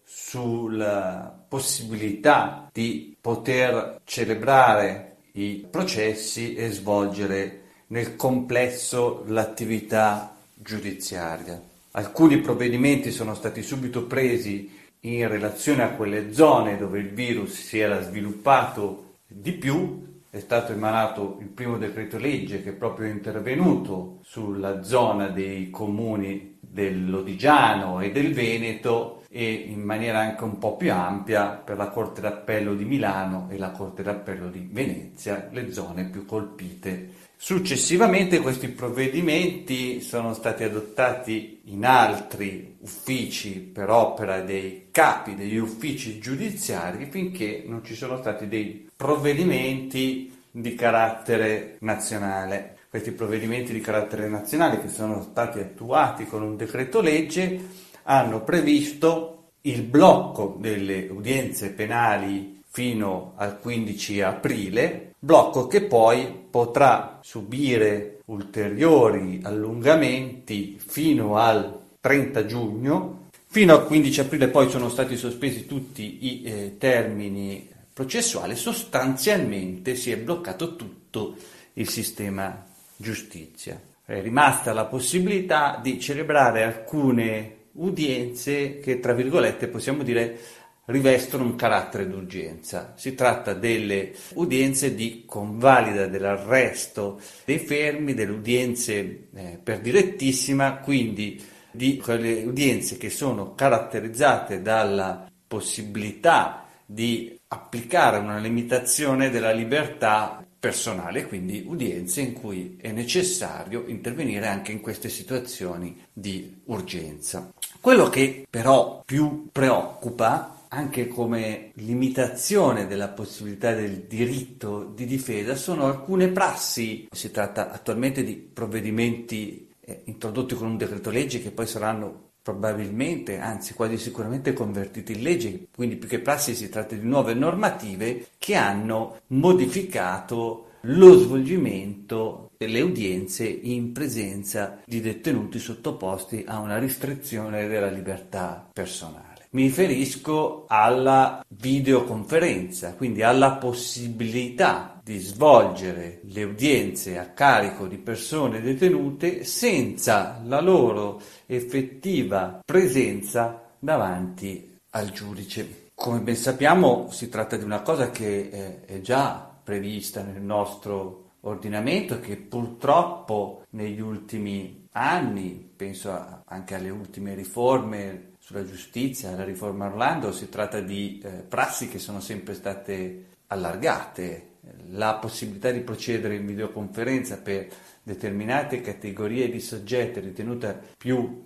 sulla possibilità di poter celebrare i processi e svolgere nel complesso l'attività giudiziaria. Alcuni provvedimenti sono stati subito presi in relazione a quelle zone dove il virus si era sviluppato di più. È stato emanato il primo decreto legge che è proprio intervenuto sulla zona dei comuni del Lodigiano e del Veneto e in maniera anche un po' più ampia per la Corte d'Appello di Milano e la Corte d'Appello di Venezia, le zone più colpite. Successivamente questi provvedimenti sono stati adottati in altri uffici per opera dei capi degli uffici giudiziari finché non ci sono stati dei provvedimenti di carattere nazionale. Questi provvedimenti di carattere nazionale, che sono stati attuati con un decreto legge, hanno previsto il blocco delle udienze penali fino al 15 aprile, blocco che poi potrà subire ulteriori allungamenti fino al 30 giugno. Fino al 15 aprile poi sono stati sospesi tutti i termini processuali, sostanzialmente si è bloccato tutto il sistema giustizia. È rimasta la possibilità di celebrare alcune udienze che, tra virgolette, possiamo dire rivestono un carattere d'urgenza. Si tratta delle udienze di convalida dell'arresto dei fermi, delle udienze per direttissima, quindi di quelle udienze che sono caratterizzate dalla possibilità di applicare una limitazione della libertà personale, quindi udienze in cui è necessario intervenire anche in queste situazioni di urgenza. Quello che però più preoccupa, anche come limitazione della possibilità del diritto di difesa, sono alcune prassi. Si tratta attualmente di provvedimenti introdotti con un decreto legge che poi saranno probabilmente, anzi quasi sicuramente convertiti in legge, quindi più che prassi si tratta di nuove normative che hanno modificato lo svolgimento delle udienze in presenza di detenuti sottoposti a una restrizione della libertà personale. Mi riferisco alla videoconferenza, quindi alla possibilità di svolgere le udienze a carico di persone detenute senza la loro effettiva presenza davanti al giudice. Come ben sappiamo, si tratta di una cosa che è già prevista nel nostro ordinamento e che purtroppo negli ultimi anni, penso anche alle ultime riforme sulla giustizia, la riforma Orlando, si tratta di prassi che sono sempre state allargate. La possibilità di procedere in videoconferenza per determinate categorie di soggetti ritenuta più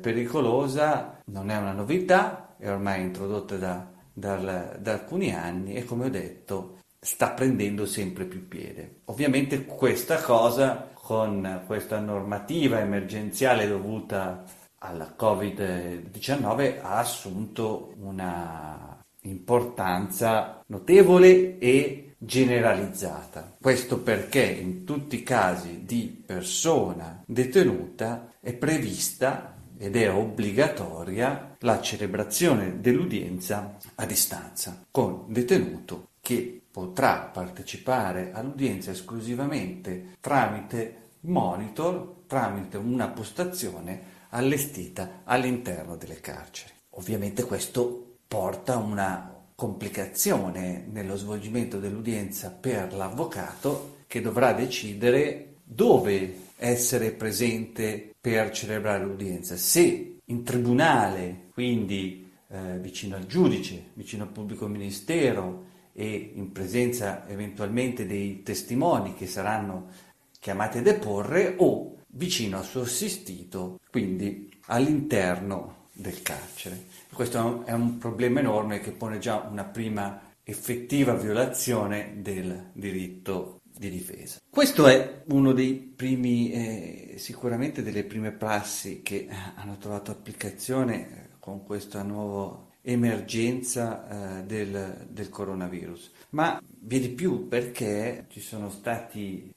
pericolosa non è una novità, è ormai introdotta da alcuni anni e, come ho detto, sta prendendo sempre più piede. Ovviamente questa cosa, con questa normativa emergenziale dovuta alla Covid-19, ha assunto una importanza notevole e generalizzata. Questo perché in tutti i casi di persona detenuta è prevista ed è obbligatoria la celebrazione dell'udienza a distanza con detenuto che potrà partecipare all'udienza esclusivamente tramite monitor, tramite una postazione allestita all'interno delle carceri. Ovviamente questo porta una complicazione nello svolgimento dell'udienza per l'avvocato, che dovrà decidere dove essere presente per celebrare l'udienza, se in tribunale, quindi vicino al giudice, vicino al pubblico ministero e in presenza eventualmente dei testimoni che saranno chiamati a deporre, o vicino al suo assistito, quindi all'interno del carcere. Questo è un problema enorme che pone già una prima effettiva violazione del diritto di difesa. Questo è uno dei primi, sicuramente delle prime prassi che hanno trovato applicazione con questo nuovo emergenza del coronavirus, ma vi è di più, perché ci sono stati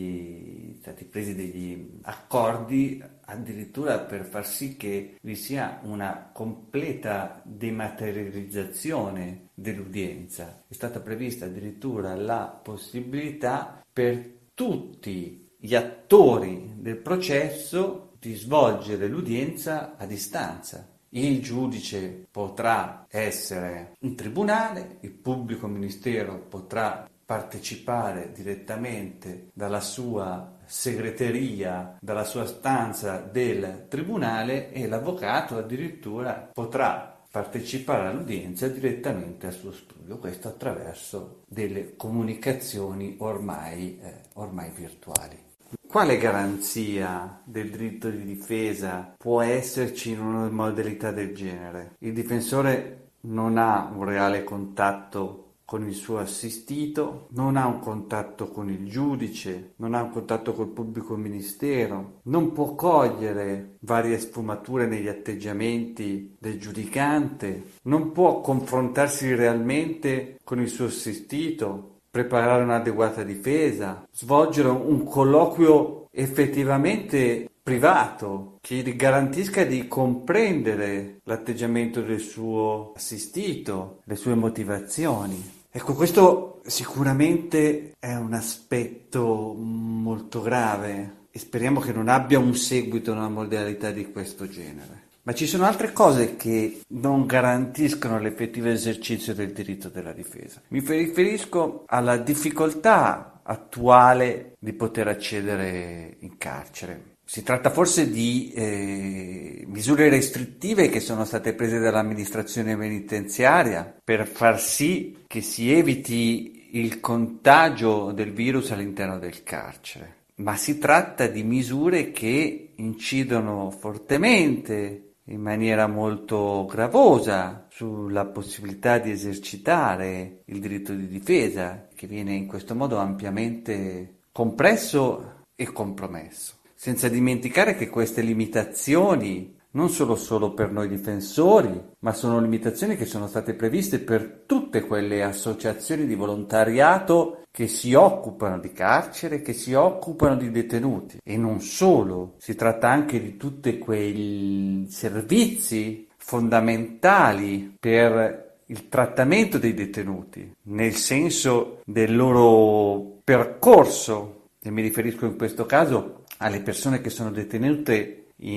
presi degli accordi addirittura per far sì che vi sia una completa dematerializzazione dell'udienza. È stata prevista addirittura la possibilità per tutti gli attori del processo di svolgere l'udienza a distanza. Il giudice potrà essere in tribunale, il pubblico ministero potrà partecipare direttamente dalla sua segreteria, dalla sua stanza del tribunale, e l'avvocato addirittura potrà partecipare all'udienza direttamente al suo studio, questo attraverso delle comunicazioni ormai virtuali. Quale garanzia del diritto di difesa può esserci in una modalità del genere? Il difensore non ha un reale contatto con il suo assistito, non ha un contatto con il giudice, non ha un contatto col pubblico ministero, non può cogliere varie sfumature negli atteggiamenti del giudicante, non può confrontarsi realmente con il suo assistito, preparare un'adeguata difesa, svolgere un colloquio effettivamente privato che gli garantisca di comprendere l'atteggiamento del suo assistito, le sue motivazioni. Ecco, questo sicuramente è un aspetto molto grave e speriamo che non abbia un seguito in una modalità di questo genere. Ma ci sono altre cose che non garantiscono l'effettivo esercizio del diritto della difesa. Mi riferisco alla difficoltà attuale di poter accedere in carcere. Si tratta forse di misure restrittive che sono state prese dall'amministrazione penitenziaria per far sì che si eviti il contagio del virus all'interno del carcere. Ma si tratta di misure che incidono fortemente, in maniera molto gravosa, sulla possibilità di esercitare il diritto di difesa, che viene in questo modo ampiamente compresso e compromesso. Senza dimenticare che queste limitazioni non sono solo per noi difensori, ma sono limitazioni che sono state previste per tutte quelle associazioni di volontariato che si occupano di carcere, che si occupano di detenuti. E non solo, si tratta anche di tutti quei servizi fondamentali per il trattamento dei detenuti, nel senso del loro percorso, e mi riferisco in questo caso alle persone che sono detenute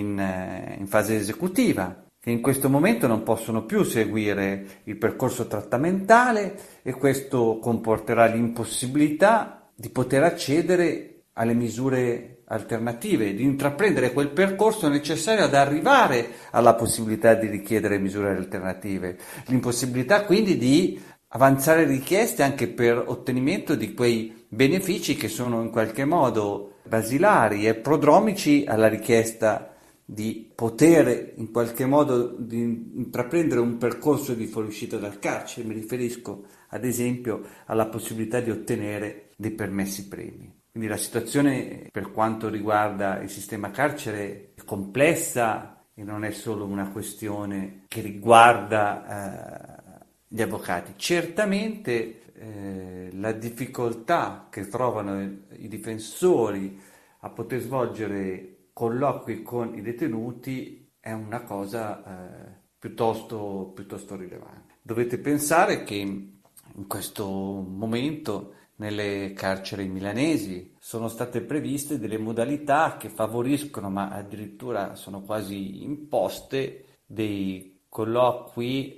in fase esecutiva, che in questo momento non possono più seguire il percorso trattamentale, e questo comporterà l'impossibilità di poter accedere alle misure alternative, di intraprendere quel percorso necessario ad arrivare alla possibilità di richiedere misure alternative, l'impossibilità quindi di avanzare richieste anche per ottenimento di quei benefici che sono in qualche modo basilari e prodromici alla richiesta di poter in qualche modo di intraprendere un percorso di fuoriuscita dal carcere. Mi riferisco ad esempio alla possibilità di ottenere dei permessi premi. Quindi la situazione per quanto riguarda il sistema carcere è complessa e non è solo una questione che riguarda gli avvocati. Certamente la difficoltà che trovano i difensori a poter svolgere colloqui con i detenuti è una cosa piuttosto rilevante. Dovete pensare che in questo momento nelle carceri milanesi sono state previste delle modalità che favoriscono, ma addirittura sono quasi imposte, dei colloqui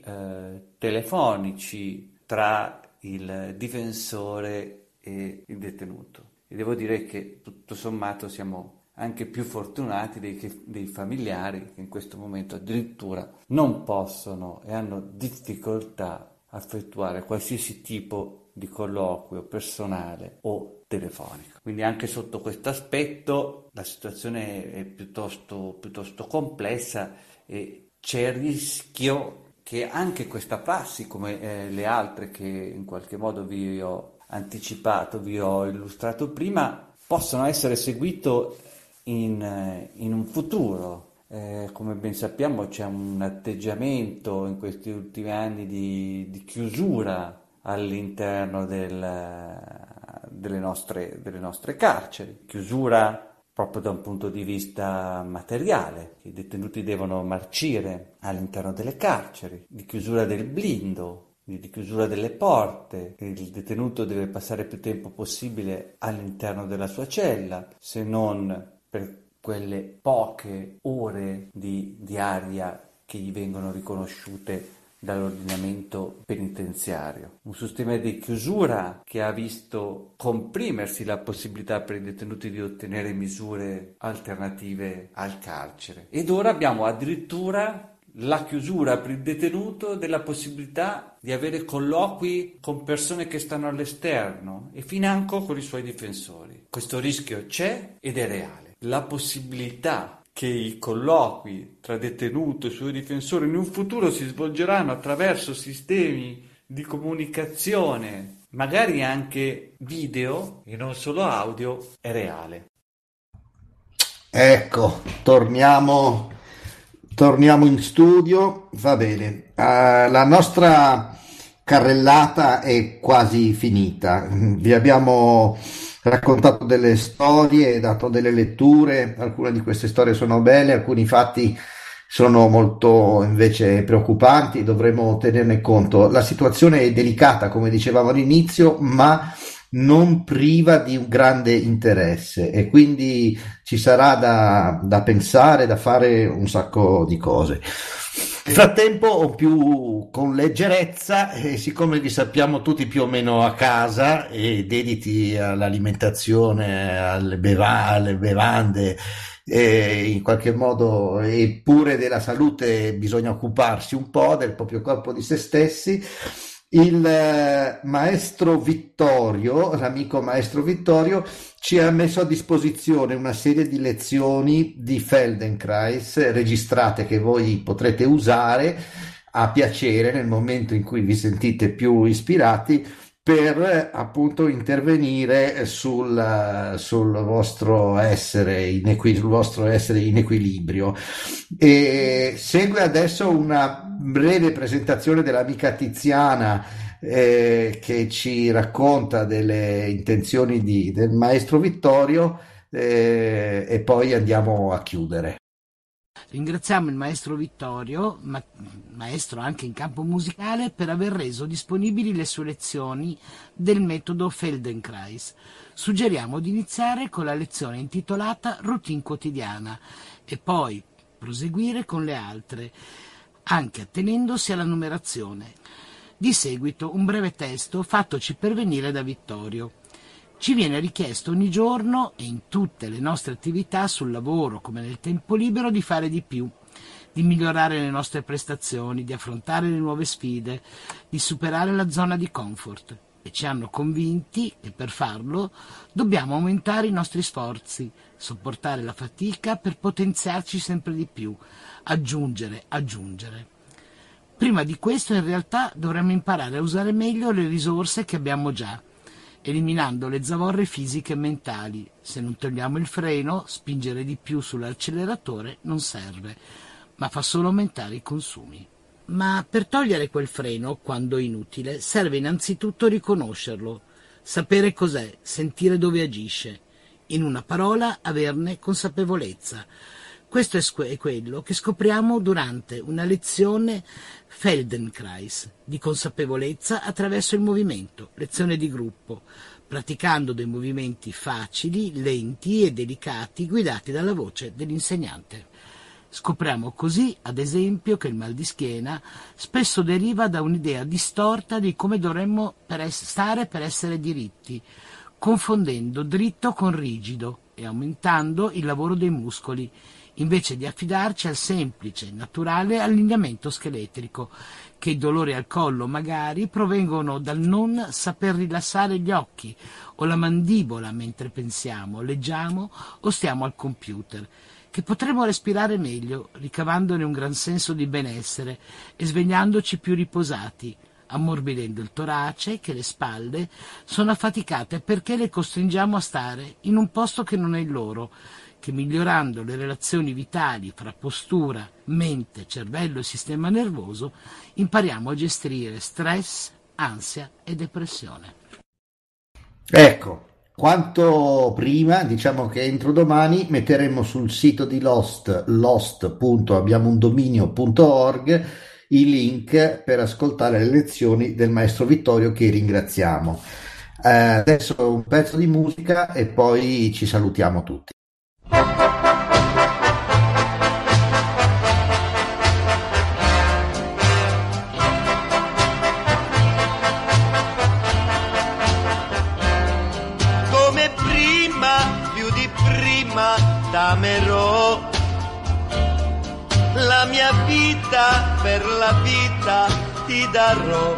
telefonici tra il difensore e il detenuto. E devo dire che tutto sommato siamo anche più fortunati dei familiari che in questo momento addirittura non possono e hanno difficoltà a effettuare qualsiasi tipo di colloquio personale o telefonico. Quindi anche sotto questo aspetto la situazione è piuttosto complessa e c'è il rischio che anche questa prassi, come le altre che in qualche modo vi ho anticipato, vi ho illustrato prima, possano essere seguite in un futuro come ben sappiamo c'è un atteggiamento in questi ultimi anni di chiusura all'interno delle nostre carceri, chiusura proprio da un punto di vista materiale, i detenuti devono marcire all'interno delle carceri, di chiusura del blindo, di chiusura delle porte, il detenuto deve passare più tempo possibile all'interno della sua cella, se non per quelle poche ore di aria che gli vengono riconosciute dall'ordinamento penitenziario. Un sistema di chiusura che ha visto comprimersi la possibilità per i detenuti di ottenere misure alternative al carcere. Ed ora abbiamo addirittura la chiusura per il detenuto della possibilità di avere colloqui con persone che stanno all'esterno e financo con i suoi difensori. Questo rischio c'è ed è reale. La possibilità che i colloqui tra detenuto e suoi difensori in un futuro si svolgeranno attraverso sistemi di comunicazione, magari anche video e non solo audio, è reale. Ecco, torniamo in studio, va bene. La nostra carrellata è quasi finita. Vi abbiamo raccontato delle storie, dato delle letture, alcune di queste storie sono belle, alcuni fatti sono molto invece preoccupanti, dovremo tenerne conto. La situazione è delicata, come dicevamo all'inizio, ma non priva di un grande interesse e quindi ci sarà da pensare, da fare un sacco di cose. Nel frattempo, più con leggerezza, siccome vi sappiamo tutti più o meno a casa e dediti all'alimentazione, alle bevande, in qualche modo, e pure della salute, bisogna occuparsi un po' del proprio corpo, di se stessi. Il maestro Vittorio, l'amico maestro Vittorio, ci ha messo a disposizione una serie di lezioni di Feldenkrais registrate che voi potrete usare a piacere nel momento in cui vi sentite più ispirati per appunto intervenire sul vostro essere in equilibrio. E segue adesso una breve presentazione dell'amica Tiziana che ci racconta delle intenzioni del maestro Vittorio e poi andiamo a chiudere. Ringraziamo il maestro Vittorio, maestro anche in campo musicale, per aver reso disponibili le sue lezioni del metodo Feldenkrais. Suggeriamo di iniziare con la lezione intitolata Routine quotidiana e poi proseguire con le altre, anche attenendosi alla numerazione. Di seguito un breve testo fattoci pervenire da Vittorio. Ci viene richiesto ogni giorno e in tutte le nostre attività, sul lavoro come nel tempo libero, di fare di più, di migliorare le nostre prestazioni, di affrontare le nuove sfide, di superare la zona di comfort. E ci hanno convinti che per farlo dobbiamo aumentare i nostri sforzi, sopportare la fatica per potenziarci sempre di più, aggiungere. Prima di questo in realtà dovremmo imparare a usare meglio le risorse che abbiamo già, eliminando le zavorre fisiche e mentali. Se non togliamo il freno, spingere di più sull'acceleratore non serve, ma fa solo aumentare i consumi. Ma per togliere quel freno, quando è inutile, serve innanzitutto riconoscerlo, sapere cos'è, sentire dove agisce. In una parola, averne consapevolezza. Questo è quello che scopriamo durante una lezione Feldenkrais di consapevolezza attraverso il movimento, lezione di gruppo, praticando dei movimenti facili, lenti e delicati guidati dalla voce dell'insegnante. Scopriamo così, ad esempio, che il mal di schiena spesso deriva da un'idea distorta di come dovremmo stare per essere diritti, confondendo dritto con rigido e aumentando il lavoro dei muscoli, invece di affidarci al semplice, naturale allineamento scheletrico, che i dolori al collo magari provengono dal non saper rilassare gli occhi o la mandibola mentre pensiamo, leggiamo o stiamo al computer, che potremo respirare meglio, ricavandone un gran senso di benessere e svegliandoci più riposati, ammorbidendo il torace, che le spalle sono affaticate perché le costringiamo a stare in un posto che non è il loro, che migliorando le relazioni vitali fra postura, mente, cervello e sistema nervoso impariamo a gestire stress, ansia e depressione. Ecco, quanto prima, diciamo che entro domani metteremo sul sito di lost.abbiamoundominio.org i link per ascoltare le lezioni del maestro Vittorio, che ringraziamo. Adesso un pezzo di musica e poi ci salutiamo tutti. Come prima, più di prima, t'amerò. La mia vita per la vita ti darò.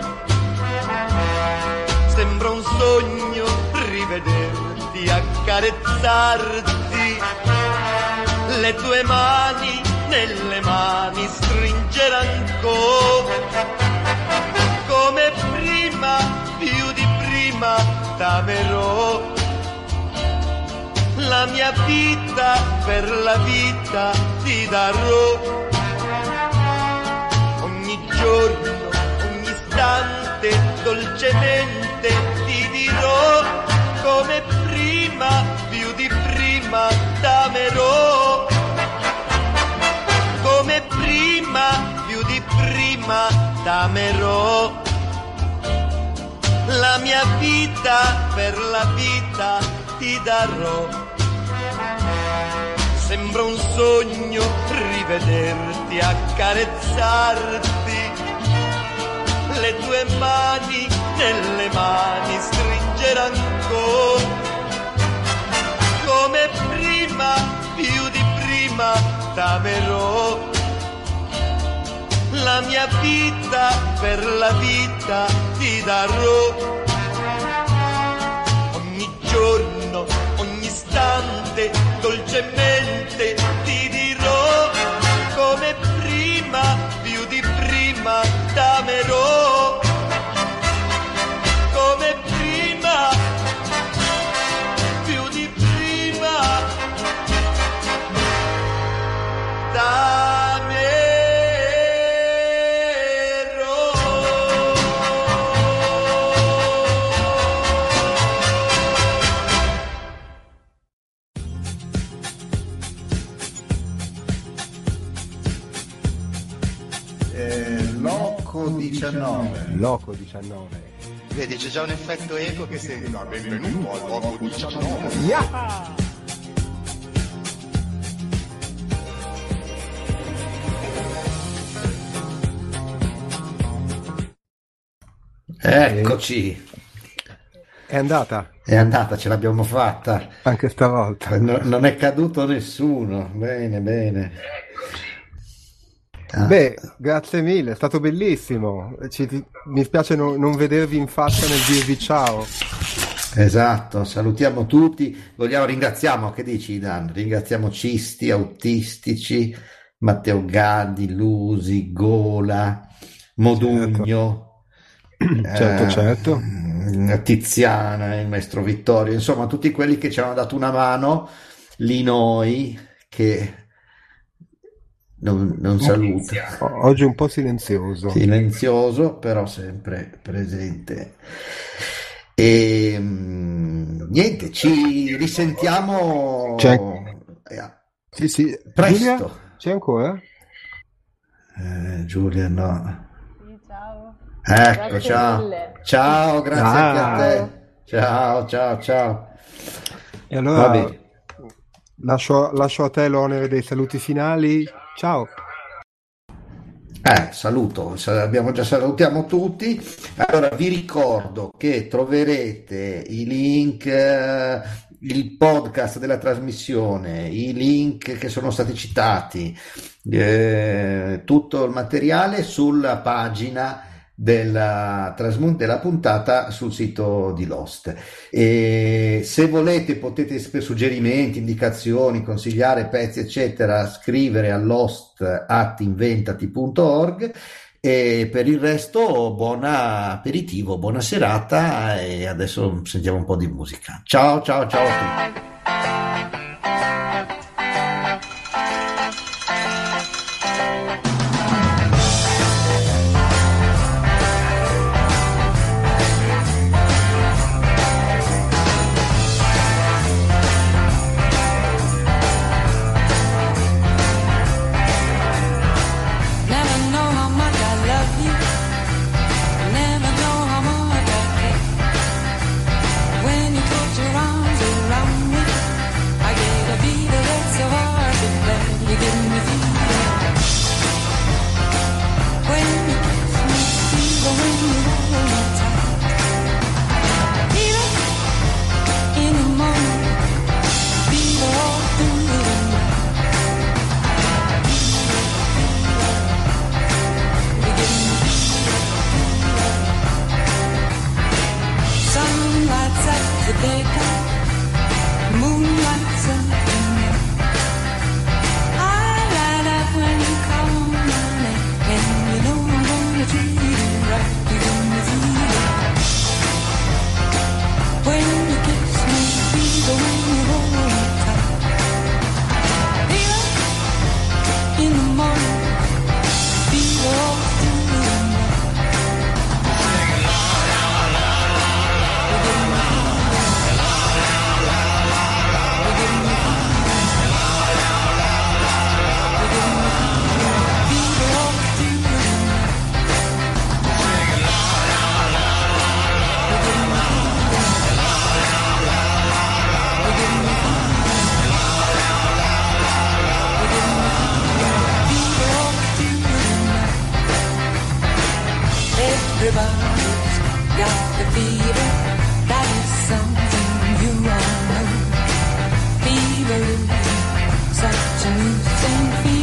Sembra un sogno rivederti, accarezzarti, le tue mani nelle mani stringere ancora. Come prima, più di prima, t'amerò. La mia vita per la vita ti darò. Ogni giorno, ogni istante, dolcemente ti dirò. Come prima, più di prima, t'amerò. Come prima, più di prima, t'amerò. La mia vita per la vita ti darò. Sembra un sogno rivederti, accarezzarti, le tue mani nelle mani stringere ancora. Come prima, più di prima, t'amerò. La mia vita per la vita ti darò. Ogni giorno, ogni istante, dolcemente ti dirò. Come prima, più di prima, t'amerò. Come prima, più di prima, Loco 19. Loco 19. Vedi, c'è già un effetto eco che sembra benvenuto al Loco 19. Yeah! Eccoci. È andata. È andata, ce l'abbiamo fatta. Anche stavolta. Non è caduto nessuno. Bene, bene. Beh, grazie mille, è stato bellissimo. Mi spiace non vedervi in faccia nel dirvi ciao. Esatto, salutiamo tutti. Ringraziamo, che dici Dan? Ringraziamo Cisti, Autistici, Matteo Gaddi, Lusi, Gola, Modugno. Certo. Tiziana, il maestro Vittorio, insomma tutti quelli che ci hanno dato una mano, lì noi che non saluta. Oggi un po' silenzioso, però sempre presente. E niente, ci risentiamo. Sì, presto. Giulia? C'è ancora? Giulia no. Ciao. Ecco, ciao, grazie anche a te. Ciao. E allora lascio a te l'onere dei saluti finali. Ciao. Salutiamo tutti. Allora vi ricordo che troverete i link, il podcast della trasmissione, i link che sono stati citati, tutto il materiale sulla pagina della puntata sul sito di Lost. E se volete potete per suggerimenti, indicazioni, consigliare pezzi eccetera scrivere a lost@inventati.org. e per il resto buon aperitivo, buona serata e adesso sentiamo un po' di musica. Ciao a tutti. fever, such an insane fever.